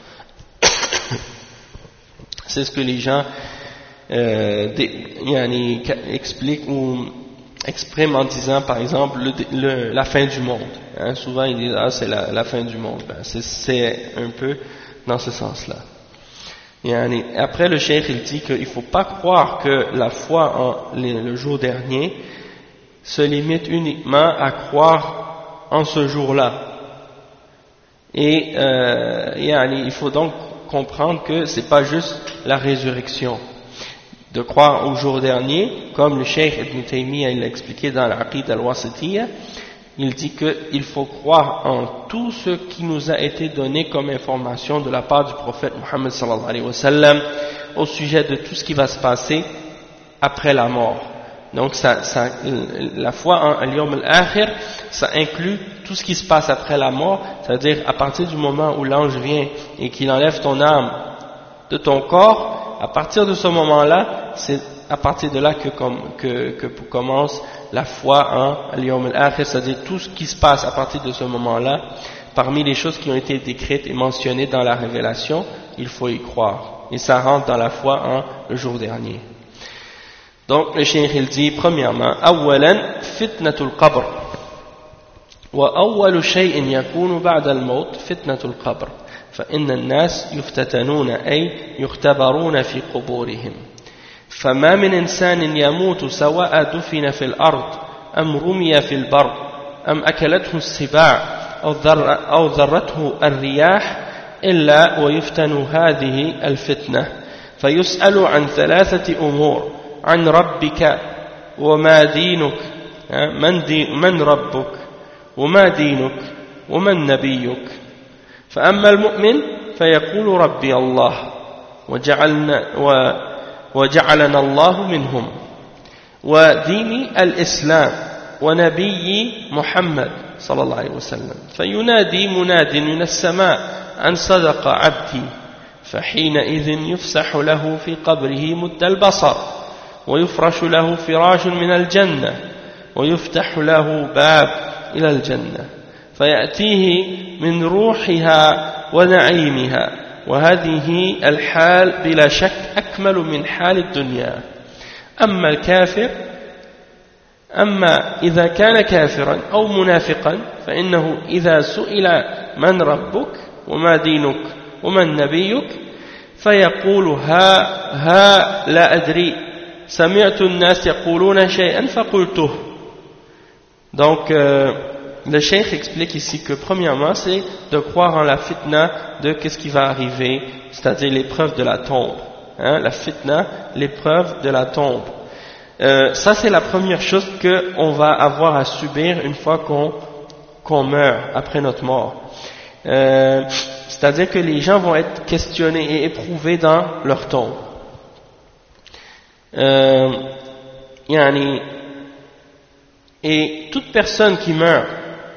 C'est ce que les gens euh, des, yani, expliquent ou expriment en disant par exemple le, le, la fin du monde. Hein, souvent ils disent ah c'est la, la fin du monde. Ben, c'est, c'est un peu dans ce sens-là. Yani, après le cheikh il dit qu'il ne faut pas croire que la foi en les, le jour dernier se limite uniquement à croire en ce jour-là. Et euh, yani, il faut donc comprendre que c'est pas juste la résurrection. De croire au jour dernier, comme le cheikh Ibn Taymiyyah il l'a expliqué dans l'Aqid al-Wasitiyya, il dit qu'il faut croire en tout ce qui nous a été donné comme information de la part du prophète Muhammad sallallahu alayhi wa sallam au sujet de tout ce qui va se passer après la mort. Donc ça, ça, la foi en al-Yawm al-Akhir, ça inclut tout ce qui se passe après la mort, c'est-à-dire à partir du moment où l'ange vient et qu'il enlève ton âme de ton corps, à partir de ce moment-là, c'est à partir de là que, que, que commence la foi en al-Yawm al-Akhir, c'est-à-dire tout ce qui se passe à partir de ce moment-là, parmi les choses qui ont été décrites et mentionnées dans la révélation, il faut y croire. Et ça rentre dans la foi en le jour dernier. Donc le cheikh il dit premièrement أولا فتنة القبر وأول شيء يكون بعد الموت فتنة القبر فإن الناس يفتتنون أي يختبرون في قبورهم فما من إنسان يموت سواء دفن في الأرض أم رمي في البر أم أكلته السباع أو, ذر أو ذرته الرياح إلا ويفتن هذه الفتنة فيسأل عن ثلاثة أمور عن ربك وما دينك من, دي من ربك وما دينك ومن نبيك فأما المؤمن فيقول ربي الله وجعلنا, و وجعلنا الله منهم وديني الإسلام ونبي محمد صلى الله عليه وسلم فينادي مناد من السماء أن صدق عبدي فحينئذ يفسح له في قبره مد البصر ويفرش له فراش من الجنة ويفتح له باب إلى الجنة فيأتيه من روحها ونعيمها وهذه الحال بلا شك أكمل من حال الدنيا أما الكافر أما إذا كان كافرا أو منافقا فإنه إذا سئل من ربك وما دينك ومن نبيك فيقول ها ها لا أدري سمعت الناس يقولون شيئا فقلته. Donc euh, le cheikh explique ici que premièrement c'est de croire en la fitna de qu'est-ce qui va arriver, c'est-à-dire l'épreuve de la tombe, hein, la fitna, l'épreuve de la tombe. Euh, ça c'est la première chose qu'on va avoir à subir une fois qu'on qu'on meurt après notre mort. Euh, c'est-à-dire que les gens vont être questionnés et éprouvés dans leur tombe. Euh, yani, et toute personne qui meurt,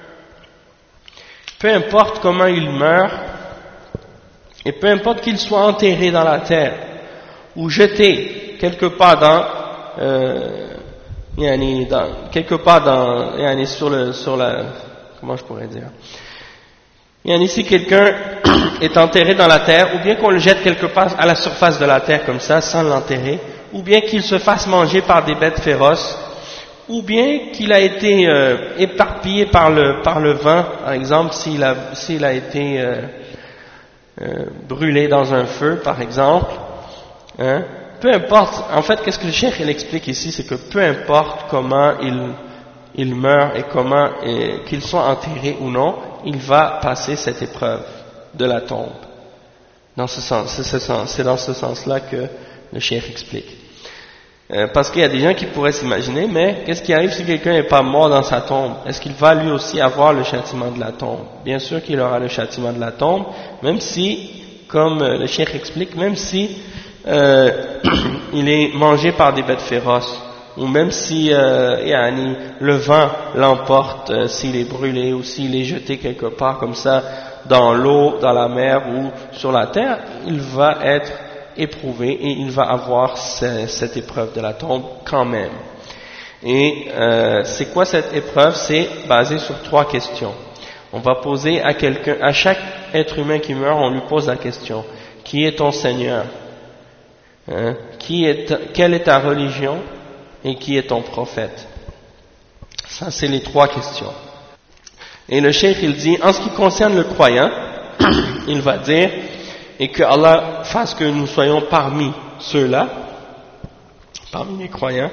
peu importe comment il meurt, et peu importe qu'il soit enterré dans la terre, ou jeté quelque part dans, euh, yani, dans quelque part dans, yani, sur le, sur la, comment je pourrais dire, yani, si quelqu'un est enterré dans la terre, ou bien qu'on le jette quelque part à la surface de la terre comme ça, sans l'enterrer, ou bien qu'il se fasse manger par des bêtes féroces, ou bien qu'il a été euh, éparpillé par le, par le vent, par exemple, s'il a, s'il a été euh, euh, brûlé dans un feu, par exemple, hein, peu importe, en fait, qu'est-ce que le cheikh il explique ici, c'est que peu importe comment il, il meurt et comment, et, qu'il soit enterré ou non, il va passer cette épreuve de la tombe. Dans ce sens, c'est, ce sens, c'est dans ce sens-là que le cheikh explique. Euh, parce qu'il y a des gens qui pourraient s'imaginer, mais qu'est-ce qui arrive si quelqu'un n'est pas mort dans sa tombe? Est-ce qu'il va lui aussi avoir le châtiment de la tombe? Bien sûr qu'il aura le châtiment de la tombe, même si, comme le cheikh explique, même si euh, il est mangé par des bêtes féroces, ou même si euh, yani, le vent l'emporte, euh, s'il est brûlé ou s'il est jeté quelque part comme ça dans l'eau, dans la mer ou sur la terre, il va être éprouvé et il va avoir ce, cette épreuve de la tombe quand même. Et euh, c'est quoi cette épreuve? C'est basé sur trois questions. On va poser à quelqu'un, à chaque être humain qui meurt, on lui pose la question: qui est ton Seigneur? Hein? Qui est, quelle est ta religion? Et qui est ton prophète? Ça, c'est les trois questions. Et le cheikh, il dit, en ce qui concerne le croyant, il va dire, et que Allah fasse que nous soyons parmi ceux-là, parmi les croyants.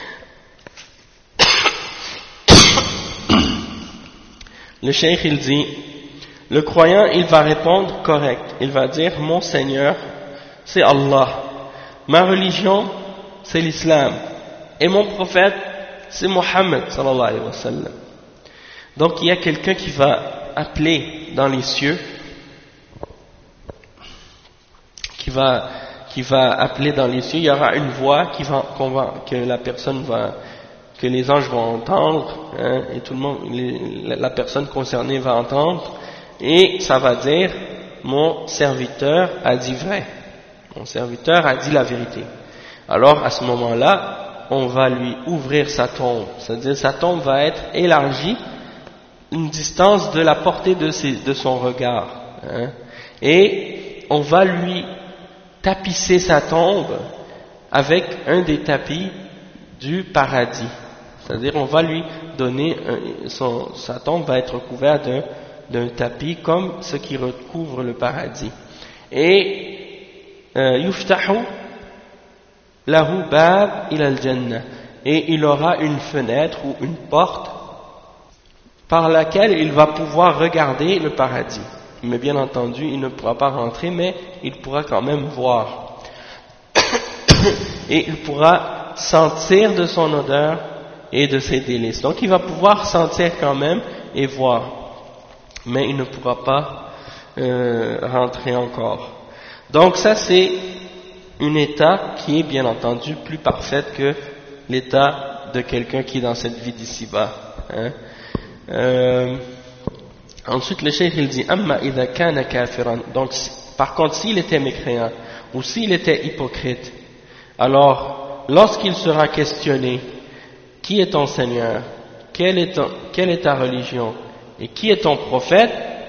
Le cheikh, il dit, le croyant, il va répondre correct. Il va dire, mon Seigneur, c'est Allah. Ma religion, c'est l'islam. Et mon prophète, c'est Mohammed, sallallahu alayhi wa sallam. Donc, il y a quelqu'un qui va appeler dans les cieux, qui va, qui va appeler dans les cieux. Il y aura une voix qui va, qu'on va, que la personne va, que les anges vont entendre, hein, et tout le monde, les, la personne concernée va entendre, et ça va dire, mon serviteur a dit vrai. Mon serviteur a dit la vérité. Alors, à ce moment-là, on va lui ouvrir sa tombe. C'est-à-dire, sa tombe va être élargie une distance de la portée de, ses, de son regard. Hein. Et on va lui tapisser sa tombe avec un des tapis du paradis. C'est-à-dire, on va lui donner, un, son, sa tombe va être recouverte d'un, d'un tapis comme ce qui recouvre le paradis. Et yuftahu lahu bab ila al-jannah, et il aura une fenêtre ou une porte par laquelle il va pouvoir regarder le paradis. Mais bien entendu, il ne pourra pas rentrer, mais il pourra quand même voir. Et il pourra sentir de son odeur et de ses délices. Donc il va pouvoir sentir quand même et voir, mais il ne pourra pas euh, rentrer encore. Donc ça, c'est un état qui est bien entendu plus parfaite que l'état de quelqu'un qui est dans cette vie d'ici-bas. Hein. Euh, ensuite le cheikh il dit amma idha kana kafiran. Donc par contre, s'il était mécréant ou s'il était hypocrite, alors lorsqu'il sera questionné, qui est ton Seigneur, quelle est, ton, quelle est ta religion et qui est ton prophète,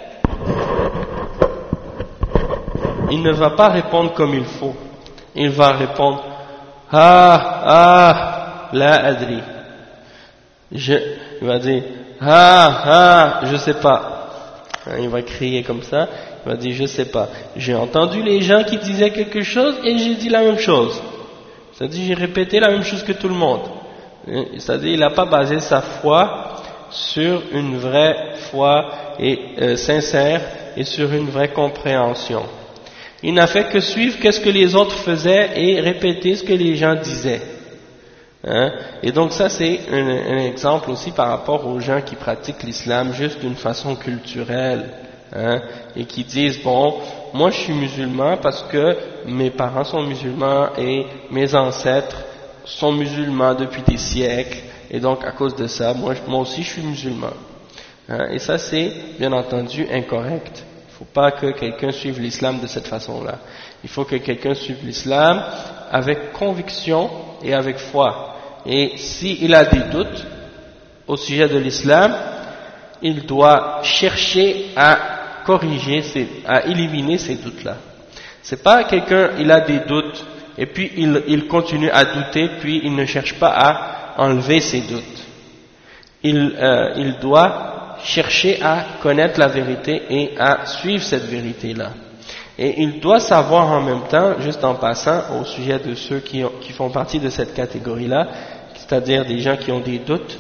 il ne va pas répondre comme il faut. Il va répondre ah ah la adri. Je, il va dire ah ah je sais pas. Il va crier comme ça. Il va dire je sais pas. J'ai entendu les gens qui disaient quelque chose et j'ai dit la même chose. C'est-à-dire j'ai répété la même chose que tout le monde. C'est-à-dire il n'a pas basé sa foi sur une vraie foi et euh, sincère et sur une vraie compréhension. Il n'a fait que suivre qu'est-ce que les autres faisaient et répéter ce que les gens disaient. Hein? Et donc ça c'est un, un exemple aussi par rapport aux gens qui pratiquent l'islam juste d'une façon culturelle, hein? Et qui disent bon, moi je suis musulman parce que mes parents sont musulmans et mes ancêtres sont musulmans depuis des siècles et donc à cause de ça, moi, moi aussi je suis musulman. Hein? Et ça c'est bien entendu incorrect. Il ne faut pas que quelqu'un suive l'islam de cette façon-là. Il faut que quelqu'un suive l'islam avec conviction et avec foi. Et s'il a des doutes au sujet de l'islam, il doit chercher à corriger, ces, à éliminer ces doutes-là. C'est pas quelqu'un, il a des doutes et puis il, il continue à douter, puis il ne cherche pas à enlever ses doutes. Il, euh, il doit chercher à connaître la vérité et à suivre cette vérité-là. Et il doit savoir en même temps, juste en passant au sujet de ceux qui, ont, qui font partie de cette catégorie-là, c'est-à-dire des gens qui ont des doutes,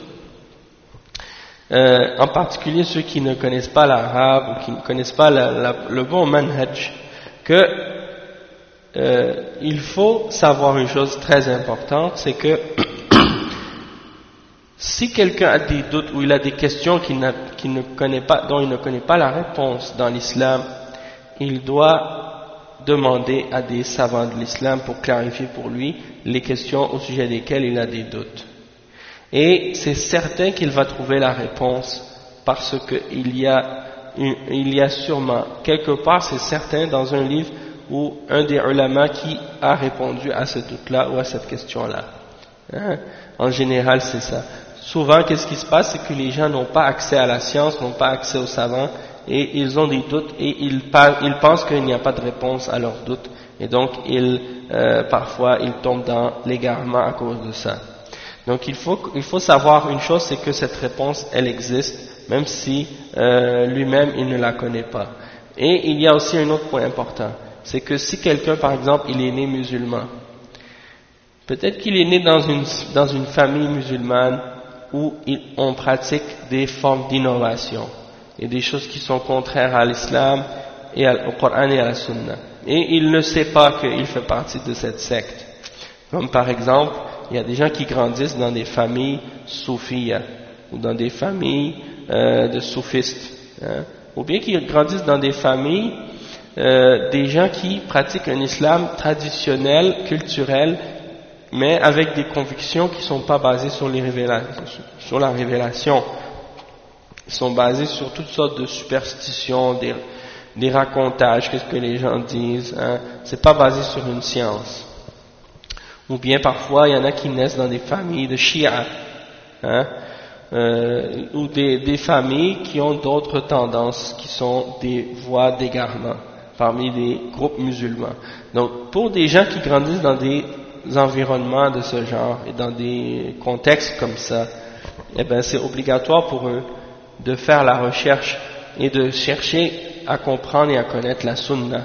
euh, en particulier ceux qui ne connaissent pas l'arabe ou qui ne connaissent pas la, la, le bon manhaj, que euh, il faut savoir une chose très importante, c'est que si quelqu'un a des doutes ou il a des questions qu'il, qu'il ne connaît pas, dont il ne connaît pas la réponse dans l'islam, il doit demander à des savants de l'islam pour clarifier pour lui les questions au sujet desquelles il a des doutes. Et c'est certain qu'il va trouver la réponse parce qu'il y a, il y a sûrement, quelque part c'est certain dans un livre ou un des ulama qui a répondu à ce doute-là ou à cette question-là. Hein? En général, c'est ça. Souvent, qu'est-ce qui se passe, c'est que les gens n'ont pas accès à la science, n'ont pas accès aux savants, et ils ont des doutes, et ils, ils pensent qu'il n'y a pas de réponse à leurs doutes, et donc ils, euh, parfois, ils tombent dans l'égarement à cause de ça. Donc, il faut, il faut savoir une chose, c'est que cette réponse, elle existe, même si euh, lui-même, il ne la connaît pas. Et il y a aussi un autre point important, c'est que si quelqu'un, par exemple, il est né musulman, peut-être qu'il est né dans une, dans une famille musulmane où il, on pratique des formes d'innovation et des choses qui sont contraires à l'islam et à, au Coran et à la Sunna. Et il ne sait pas qu'il fait partie de cette secte. Comme par exemple, il y a des gens qui grandissent dans des familles soufiyas ou dans des familles euh, de soufistes, hein, ou bien qui grandissent dans des familles euh, des gens qui pratiquent un islam traditionnel, culturel, mais avec des convictions qui ne sont pas basées sur, les révélations, sur la révélation. Ils sont basés sur toutes sortes de superstitions, des, des racontages, qu'est-ce que les gens disent. Hein. C'est pas basé sur une science. Ou bien parfois, il y en a qui naissent dans des familles de Shia, hein, euh, ou des, des familles qui ont d'autres tendances, qui sont des voies d'égarement parmi des groupes musulmans. Donc, pour des gens qui grandissent dans des environnements de ce genre et dans des contextes comme ça, eh ben c'est obligatoire pour eux de faire la recherche et de chercher à comprendre et à connaître la sunna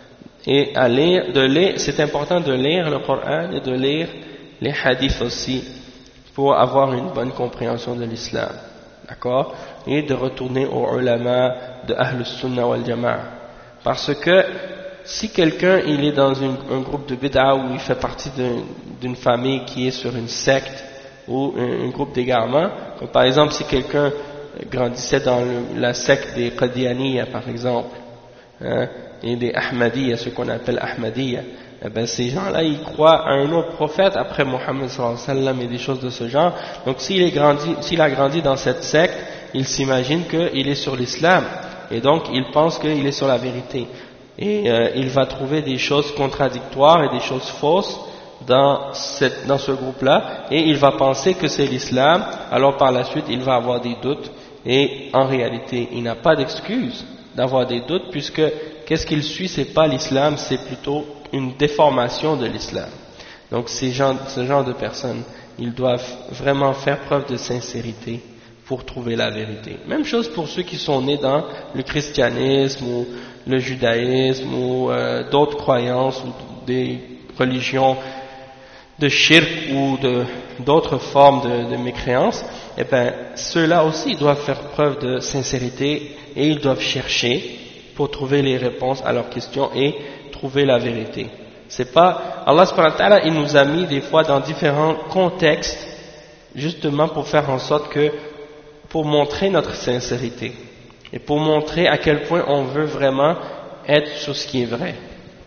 et à lire, de lire, c'est important de lire le Coran et de lire les hadiths aussi pour avoir une bonne compréhension de l'islam, d'accord, et de retourner aux ulama de Ahl Sunnah wal Jama'a, parce que si quelqu'un il est dans une, un groupe de bid'a ou il fait partie d'une famille qui est sur une secte ou un, un groupe d'égarement, comme par exemple si quelqu'un grandissait dans le, la secte des Qadianiyya par exemple, hein, et des Ahmadiyya, ce qu'on appelle Ahmadiyya, eh ben ces gens-là ils croient à un autre prophète après Mohammed sallallahu alayhi wa sallam et des choses de ce genre. Donc s'il est grandi, s'il a grandi dans cette secte, il s'imagine qu'il est sur l'islam et donc il pense qu'il est sur la vérité. Et euh, il va trouver des choses contradictoires et des choses fausses dans, cette, dans ce groupe-là, et il va penser que c'est l'islam, alors par la suite il va avoir des doutes, et en réalité il n'a pas d'excuse d'avoir des doutes, puisque qu'est-ce qu'il suit, c'est pas l'islam, c'est plutôt une déformation de l'islam. Donc ces gens, ce genre de personnes, ils doivent vraiment faire preuve de sincérité pour trouver la vérité. Même chose pour ceux qui sont nés dans le christianisme ou le judaïsme ou euh, d'autres croyances ou des religions de shirk ou d'autres formes de, de mécréance, eh bien ceux-là aussi ils doivent faire preuve de sincérité et ils doivent chercher pour trouver les réponses à leurs questions et trouver la vérité. C'est pas, Allah subhanahu wa ta'ala, il nous a mis des fois dans différents contextes justement pour faire en sorte que, pour montrer notre sincérité et pour montrer à quel point on veut vraiment être sur ce qui est vrai.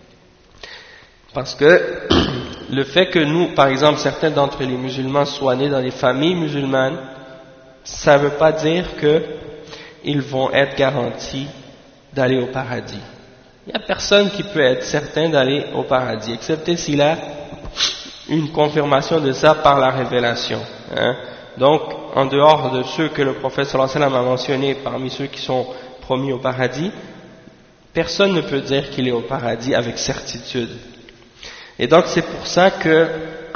Parce que le fait que nous, par exemple, certains d'entre les musulmans soient nés dans des familles musulmanes, ça ne veut pas dire qu'ils vont être garantis d'aller au paradis. Il n'y a personne qui peut être certain d'aller au paradis, excepté s'il a une confirmation de ça par la révélation. Hein. Donc, en dehors de ceux que le prophète sallallahu alayhi wa sallam a mentionnés, parmi ceux qui sont promis au paradis, personne ne peut dire qu'il est au paradis avec certitude. Et donc, c'est pour ça que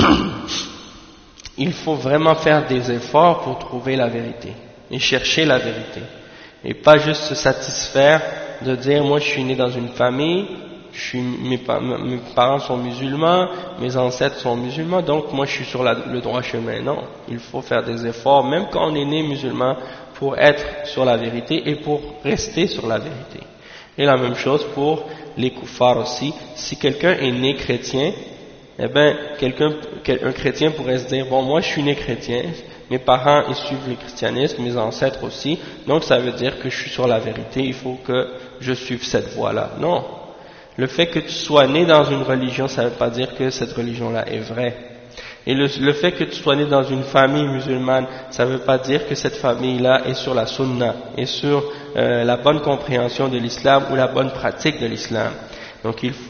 il faut vraiment faire des efforts pour trouver la vérité et chercher la vérité. Et pas juste se satisfaire de dire, moi je suis né dans une famille, je suis, mes, mes parents sont musulmans, mes ancêtres sont musulmans, donc moi je suis sur la, le droit chemin. Non, il faut faire des efforts, même quand on est né musulman, pour être sur la vérité et pour rester sur la vérité. Et la même chose pour les kuffars aussi. Si quelqu'un est né chrétien, eh ben, quelqu'un, un chrétien pourrait se dire, bon, moi je suis né chrétien, mes parents ils suivent le christianisme, mes ancêtres aussi, donc ça veut dire que je suis sur la vérité, il faut que je suive cette voie-là. Non. Le fait que tu sois né dans une religion, ça ne veut pas dire que cette religion-là est vraie. Et le, le fait que tu sois né dans une famille musulmane, ça ne veut pas dire que cette famille-là est sur la sunna, est sur euh, la bonne compréhension de l'islam ou la bonne pratique de l'islam. Donc il faut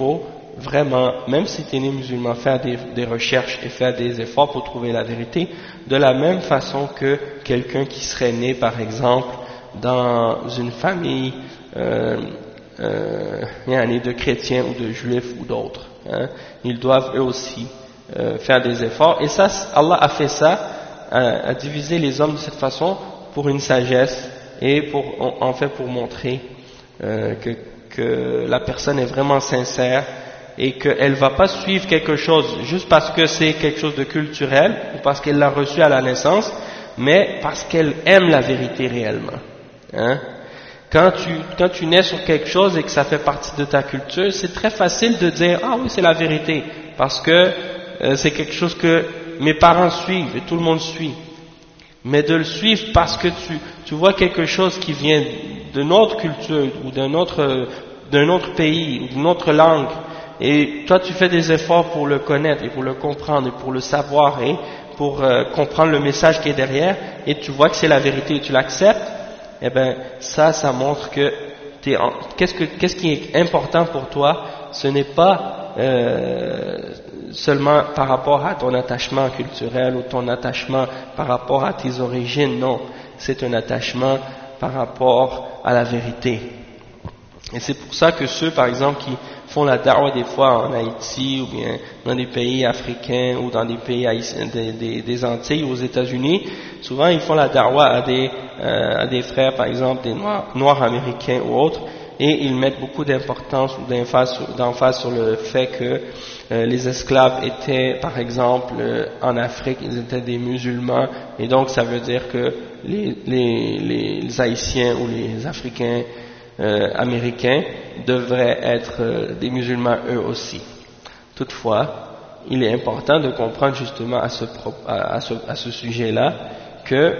vraiment, même si tu es né musulman, faire des, des recherches et faire des efforts pour trouver la vérité, de la même façon que quelqu'un qui serait né, par exemple, dans une famille euh, euh, de chrétiens ou de juifs ou d'autres. Hein. Ils doivent eux aussi euh, faire des efforts. Et ça, Allah a fait ça, a, a divisé les hommes de cette façon pour une sagesse et pour, en fait pour montrer euh, que, que la personne est vraiment sincère et qu'elle ne va pas suivre quelque chose juste parce que c'est quelque chose de culturel ou parce qu'elle l'a reçu à la naissance, mais parce qu'elle aime la vérité réellement. Hein? Quand tu, quand tu nais sur quelque chose et que ça fait partie de ta culture, c'est très facile de dire « Ah oui, c'est la vérité » parce que euh, c'est quelque chose que mes parents suivent et tout le monde suit. Mais de le suivre parce que tu, tu vois quelque chose qui vient d'une autre culture ou d'un autre, d'un autre pays ou d'une autre langue, et toi tu fais des efforts pour le connaître et pour le comprendre et pour le savoir et pour euh, comprendre le message qui est derrière, et tu vois que c'est la vérité et tu l'acceptes, eh ben ça, ça montre que t'es en, qu'est-ce que qu'est-ce qui est important pour toi, ce n'est pas euh, seulement par rapport à ton attachement culturel ou ton attachement par rapport à tes origines, non, c'est un attachement par rapport à la vérité. Et c'est pour ça que ceux, par exemple, qui font la da'wah des fois en Haïti ou bien dans des pays africains ou dans des pays haïtiens, des, des, des Antilles ou aux États-Unis, souvent ils font la da'wah à des, euh, à des frères, par exemple, des noirs, noirs américains ou autres, et ils mettent beaucoup d'importance ou d'emphase sur, d'emphase sur le fait que euh, les esclaves étaient, par exemple, euh, en Afrique, ils étaient des musulmans, et donc ça veut dire que les, les, les Haïtiens ou les Africains euh, américains devraient être euh, des musulmans eux aussi. Toutefois, il est important de comprendre justement à ce, à, à ce, à ce sujet-là que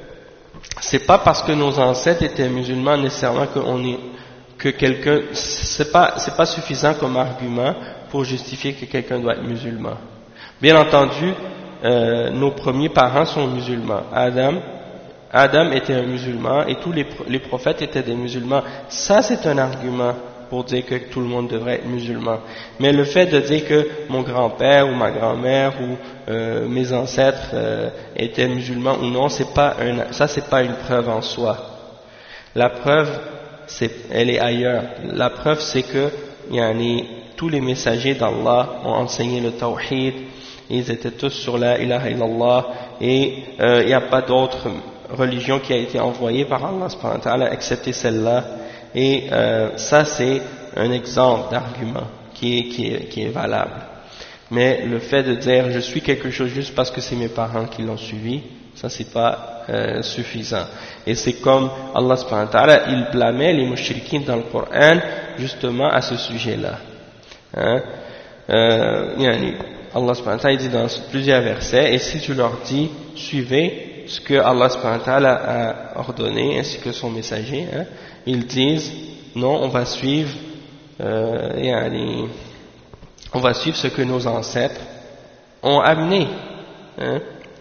c'est pas parce que nos ancêtres étaient musulmans nécessairement qu'on est que quelqu'un, c'est pas c'est pas suffisant comme argument pour justifier que quelqu'un doit être musulman. Bien entendu, euh, nos premiers parents sont musulmans. Adam, Adam était un musulman et tous les, les prophètes étaient des musulmans. Ça, c'est un argument pour dire que tout le monde devrait être musulman. Mais le fait de dire que mon grand-père ou ma grand-mère ou euh, mes ancêtres euh, étaient musulmans ou non, c'est pas un, ça c'est pas une preuve en soi. La preuve, c'est, elle est ailleurs. La preuve, c'est que yani, tous les messagers d'Allah ont enseigné le tawhid, ils étaient tous sur la ilaha illallah, et euh, il n'y a pas d'autre religion qui a été envoyée par Allah subhanahu wa ta'ala excepté celle-là. Et euh, ça, c'est un exemple d'argument qui est, qui, est, qui est valable. Mais le fait de dire je suis quelque chose juste parce que c'est mes parents qui l'ont suivi, ça c'est pas euh, suffisant. Et c'est comme Allah subhanahu wa ta'ala, il blâmait les mushrikines dans le Coran justement à ce sujet-là. Hein? Euh, yani, Allah subhanahu wa ta'ala dit dans plusieurs versets, et si tu leur dis suivez ce que Allah subhanahu wa ta'ala a ordonné ainsi que son messager, hein, ils disent non, on va suivre euh, yani, on va suivre ce que nos ancêtres ont amené, hein.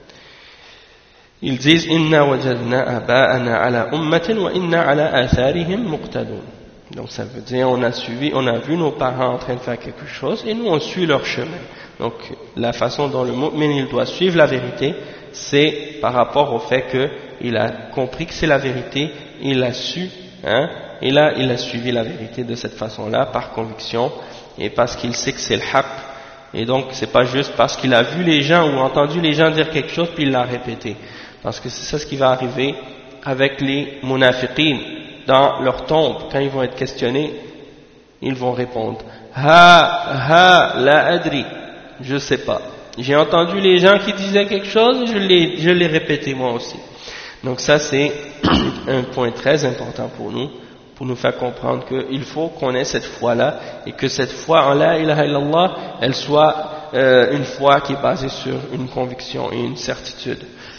Ils disent inna wajadna aba'ana ala ummatin wa inna ala atharihim muqtadun. Donc ça veut dire on a suivi, on a vu nos parents en train de faire quelque chose et nous on suit leur chemin. Donc la façon dont le mu'min il doit suivre la vérité, c'est par rapport au fait qu'il a compris que c'est la vérité, il a su, hein, et là il a suivi la vérité de cette façon-là par conviction et parce qu'il sait que c'est le haqq. Et donc c'est pas juste parce qu'il a vu les gens ou entendu les gens dire quelque chose puis il l'a répété. Parce que c'est ça ce qui va arriver avec les munafiqin dans leur tombe. Quand ils vont être questionnés, ils vont répondre ha ha la adri, je sais pas, j'ai entendu les gens qui disaient quelque chose, je l'ai je l'ai répété moi aussi. Donc ça c'est un point très important pour nous, pour nous faire comprendre qu'il faut qu'on ait cette foi-là et que cette foi en la ilaha illallah, elle soit euh, une foi qui est basée sur une conviction et une certitude.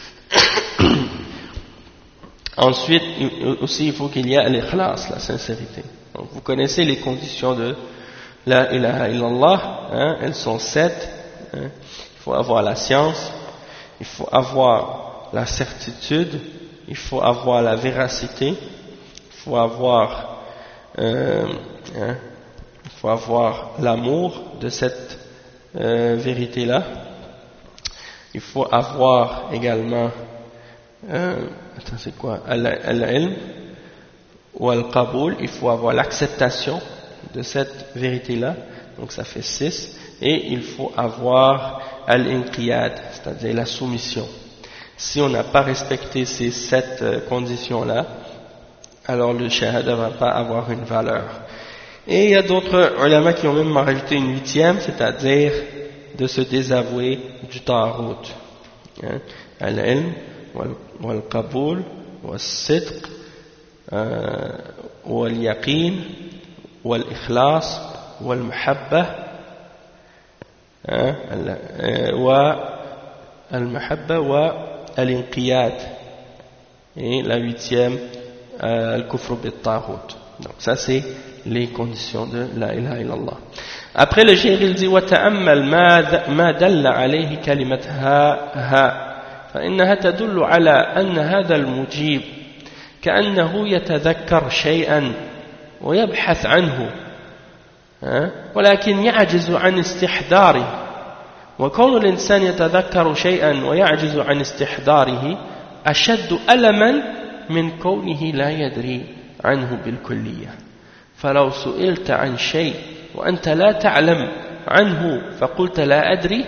Ensuite, aussi il faut qu'il y ait l'ikhlas, la sincérité. Donc, vous connaissez les conditions de la ilaha illallah, hein, elles sont sept. Hein. Il faut avoir la science, il faut avoir la certitude, il faut avoir la véracité, il faut avoir, euh, hein, il faut avoir l'amour de cette euh, vérité-là. Il faut avoir également, euh, attends, c'est quoi, al-ilm ou al-qaboul, il faut avoir l'acceptation de cette vérité-là, donc ça fait six, et il faut avoir al-inqiyad, c'est-à-dire la soumission. Si on n'a pas respecté ces sept euh, conditions-là, alors le shahada ne va pas avoir une valeur. Et il y a d'autres ulama qui ont même rajouté une huitième, c'est-à-dire de se désavouer du ta'arut. Hein? Al-ilm, wal-qaboul, wal-sidq, wal-yaqin, wal-ikhlas, wal-muhabba, wal-muhabba, wal-inqiyad. Et la huitième, al-kufr bit-taghut. Donc ça c'est les conditions de la ilaha illallah. Après le cheikh il dit وتأمل ما ما دل عليه كلمة ها ها فإنها تدل على أن هذا المجيب كأنه يتذكر شيئا ويبحث عنه ولكن يعجز عن استحضاره وكون الإنسان يتذكر شيئا ويعجز عن استحضاره أشد ألما من كونه لا يدري عنه بالكلية فلو سئلت عن شيء وأنت لا تعلم عنه فقلت لا أدري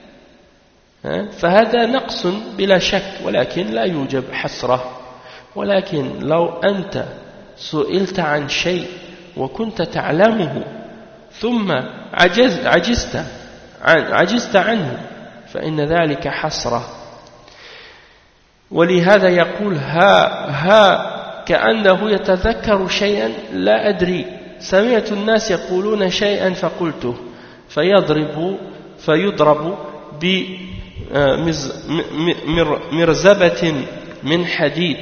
فهذا نقص بلا شك ولكن لا يوجب حسرة ولكن لو أنت سئلت عن شيء وكنت تعلمه ثم عجز عجزت عن عجزت عنه فإن ذلك حسرة ولهذا يقول ها ها كأنه يتذكر شيئا لا أدري سمعت الناس يقولون شيئا فقلته فيضرب فيضرب بمرزبة من حديد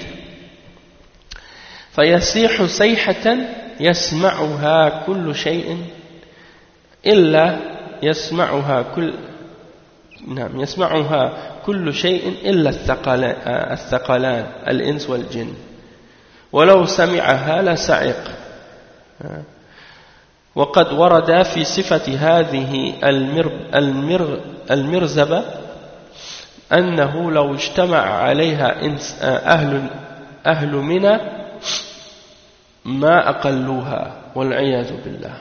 فيصيح صيحة يسمعها كل شيء إلا يسمعها كل نعم يسمعها كل شيء إلا الثقلان, الثقلان الإنس والجن ولو سمعها لسعق وقد ورد في صفة هذه المر المر المرزبة أنه لو اجتمع عليها أهل أهل منى ما أقلوها والعياذ بالله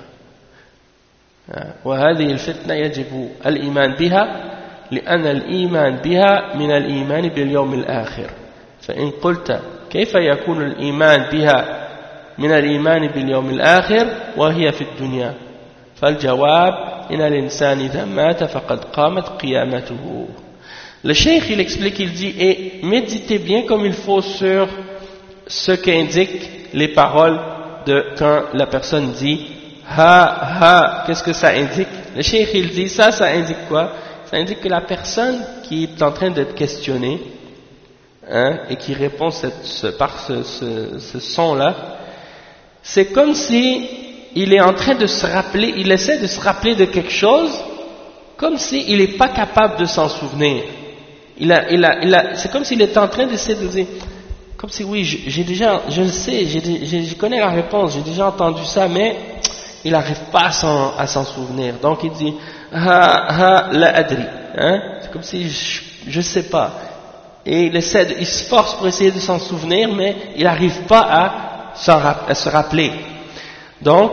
وهذه الفتنة يجب الإيمان بها لأن الإيمان بها من الإيمان باليوم الآخر فإن قلت كيف يكون الإيمان بها من الإيمان باليوم الآخر وهي في الدنيا فالجواب إن الإنسان إذا مات فقد قامت قيامته. Le cheikh il explique, il dit et méditez bien comme il faut sur ce qu'indiquent les paroles de quand la personne dit ha ha, qu'est-ce que ça indique? Le cheikh il dit ça, ça indique quoi? Ça indique que la personne qui est en train d'être questionnée hein, et qui répond cette, ce, par ce, ce, ce son-là, c'est comme si il est en train de se rappeler, il essaie de se rappeler de quelque chose, comme s'il n'est pas capable de s'en souvenir. Il a, il a, il a, c'est comme s'il était en train d'essayer de dire, comme si oui, j'ai déjà, je le sais, j'ai, je connais la réponse, j'ai déjà entendu ça, mais il n'arrive pas à s'en, à s'en souvenir. Donc il dit ha ha la adri, hein? C'est comme si je, je sais pas. Et il essaie, de, il se force pour essayer de s'en souvenir, mais il n'arrive pas à, à se rappeler. Donc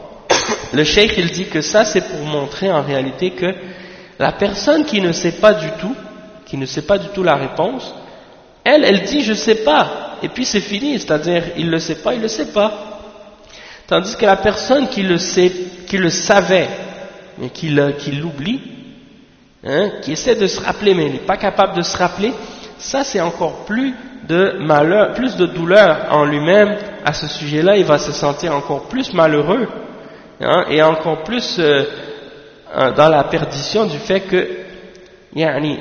le cheikh il dit que ça c'est pour montrer en réalité que la personne qui ne sait pas du tout, qui ne sait pas du tout la réponse, elle, elle dit je sais pas, et puis c'est fini, c'est-à-dire il le sait pas, il le sait pas. Tandis que la personne qui le sait, qui le savait, mais qui, le, qui l'oublie, hein, qui essaie de se rappeler, mais il n'est pas capable de se rappeler, ça c'est encore plus de malheur, plus de douleur en lui-même à ce sujet-là, il va se sentir encore plus malheureux, hein, et encore plus euh, dans la perdition du fait que, yani,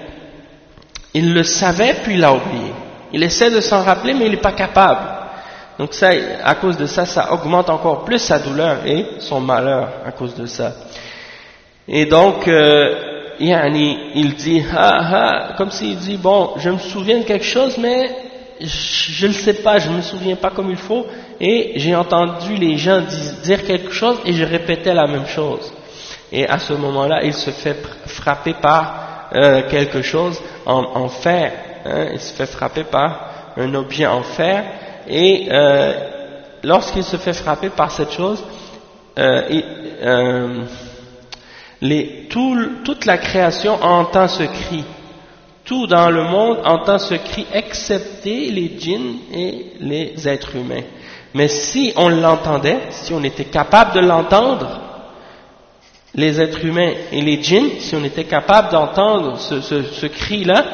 il le savait puis il l'a oublié. Il essaie de s'en rappeler mais il n'est pas capable. Donc ça, à cause de ça, ça augmente encore plus sa douleur et son malheur à cause de ça. Et donc, euh, yani, il dit, ah, ah, comme s'il dit, bon, je me souviens de quelque chose mais je ne le sais pas, je ne me souviens pas comme il faut, et j'ai entendu les gens dire quelque chose et je répétais la même chose. Et à ce moment-là, il se fait frapper par euh, quelque chose en, en fer, hein, il se fait frapper par un objet en fer, et euh, lorsqu'il se fait frapper par cette chose, euh, et, euh, les, tout, toute la création entend ce cri. Tout dans le monde entend ce cri, excepté les djinns et les êtres humains. Mais si on l'entendait, si on était capable de l'entendre, les êtres humains et les djinns, si on était capable d'entendre ce, ce, ce cri-là,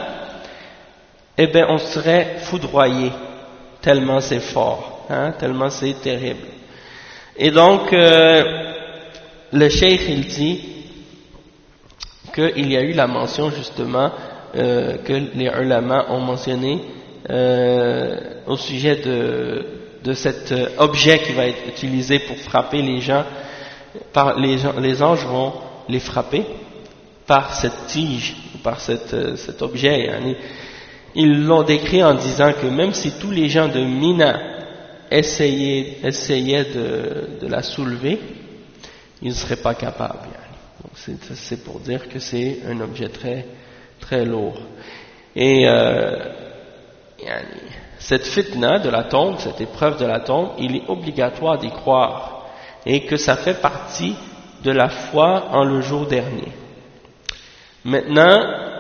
eh bien on serait foudroyé, tellement c'est fort, hein, tellement c'est terrible. Et donc, euh, le cheikh il dit qu'il y a eu la mention justement euh, que les ulama ont mentionné euh, au sujet de, de cet objet qui va être utilisé pour frapper les gens. Par les, gens, les anges vont les frapper par cette tige, par cette, cet objet. Yani, ils l'ont décrit en disant que même si tous les gens de Mina essayaient, essayaient de, de la soulever, ils ne seraient pas capables. Yani. Donc c'est pour dire que c'est un objet très, très lourd. Et euh, yani, cette fitna de la tombe, cette épreuve de la tombe, il est obligatoire d'y croire. Et que ça fait partie de la foi en le jour dernier. Maintenant,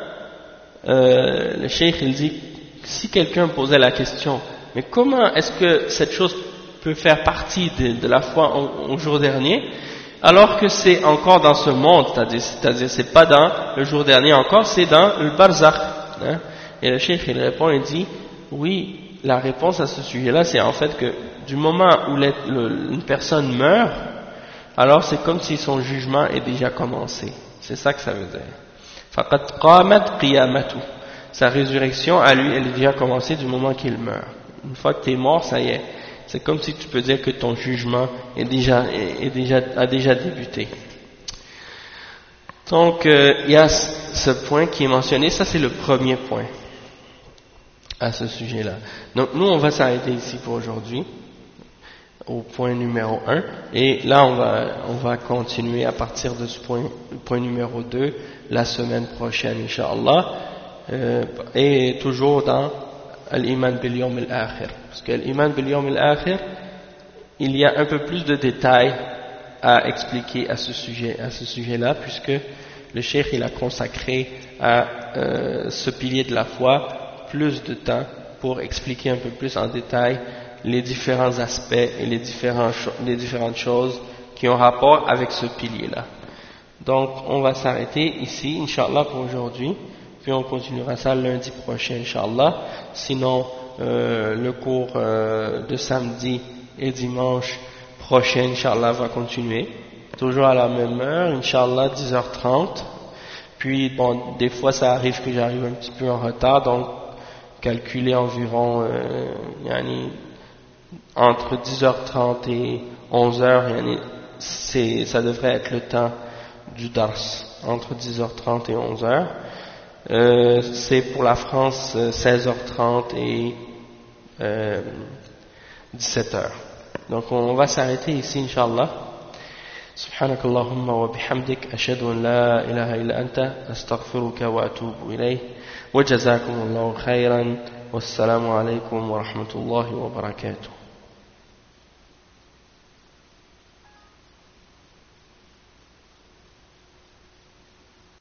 euh, le cheikh il dit, si quelqu'un posait la question, mais comment est-ce que cette chose peut faire partie de, de la foi au, au jour dernier, alors que c'est encore dans ce monde, c'est-à-dire, c'est-à-dire c'est pas dans le jour dernier encore, c'est dans le barzakh. Hein? Et le cheikh il répond, il dit, oui, la réponse à ce sujet-là, c'est en fait que du moment où le, le, une personne meurt, alors c'est comme si son jugement est déjà commencé. C'est ça que ça veut dire. Faqad qamat qiyamatu. Sa résurrection à lui, elle est déjà commencée du moment qu'il meurt. Une fois que tu es mort, ça y est. C'est comme si tu peux dire que ton jugement est déjà, est, est déjà, a déjà débuté. Donc, euh, il y a ce point qui est mentionné. Ça, c'est le premier point à ce sujet-là. Donc, nous, on va s'arrêter ici pour aujourd'hui, au point numéro un, et là on va, on va continuer à partir de ce point, point numéro deux, la semaine prochaine, Inch'Allah, euh, et toujours dans Al-Iman bil-Yawm al-Akhir, parce que l'Iman bil-Yawm al-Akhir, il y a un peu plus de détails à expliquer à ce sujet, à ce sujet-là, puisque le cheikh il a consacré à euh, ce pilier de la foi plus de temps pour expliquer un peu plus en détail les différents aspects et les, différents, les différentes choses qui ont rapport avec ce pilier-là. Donc, on va s'arrêter ici, Inch'Allah, pour aujourd'hui, puis on continuera ça lundi prochain, Inch'Allah. Sinon, euh, le cours euh, de samedi et dimanche prochain, Inch'Allah, va continuer, toujours à la même heure, Inch'Allah, dix heures trente. Puis, bon, des fois, ça arrive que j'arrive un petit peu en retard, donc, calculer environ, euh, yani, entre dix heures trente et onze heures, c'est, ça devrait être le temps du dars, entre dix heures trente et onze heures. Euh, c'est pour la France seize heures trente et euh, dix-sept heures. Donc on va s'arrêter ici, Inch'Allah. سبحانك اللهم وبحمدك أشهد أن لا إله إلا أنت أستغفرك وأتوب إليه وجزاكم الله خيرا والسلام عليكم ورحمة الله وبركاته.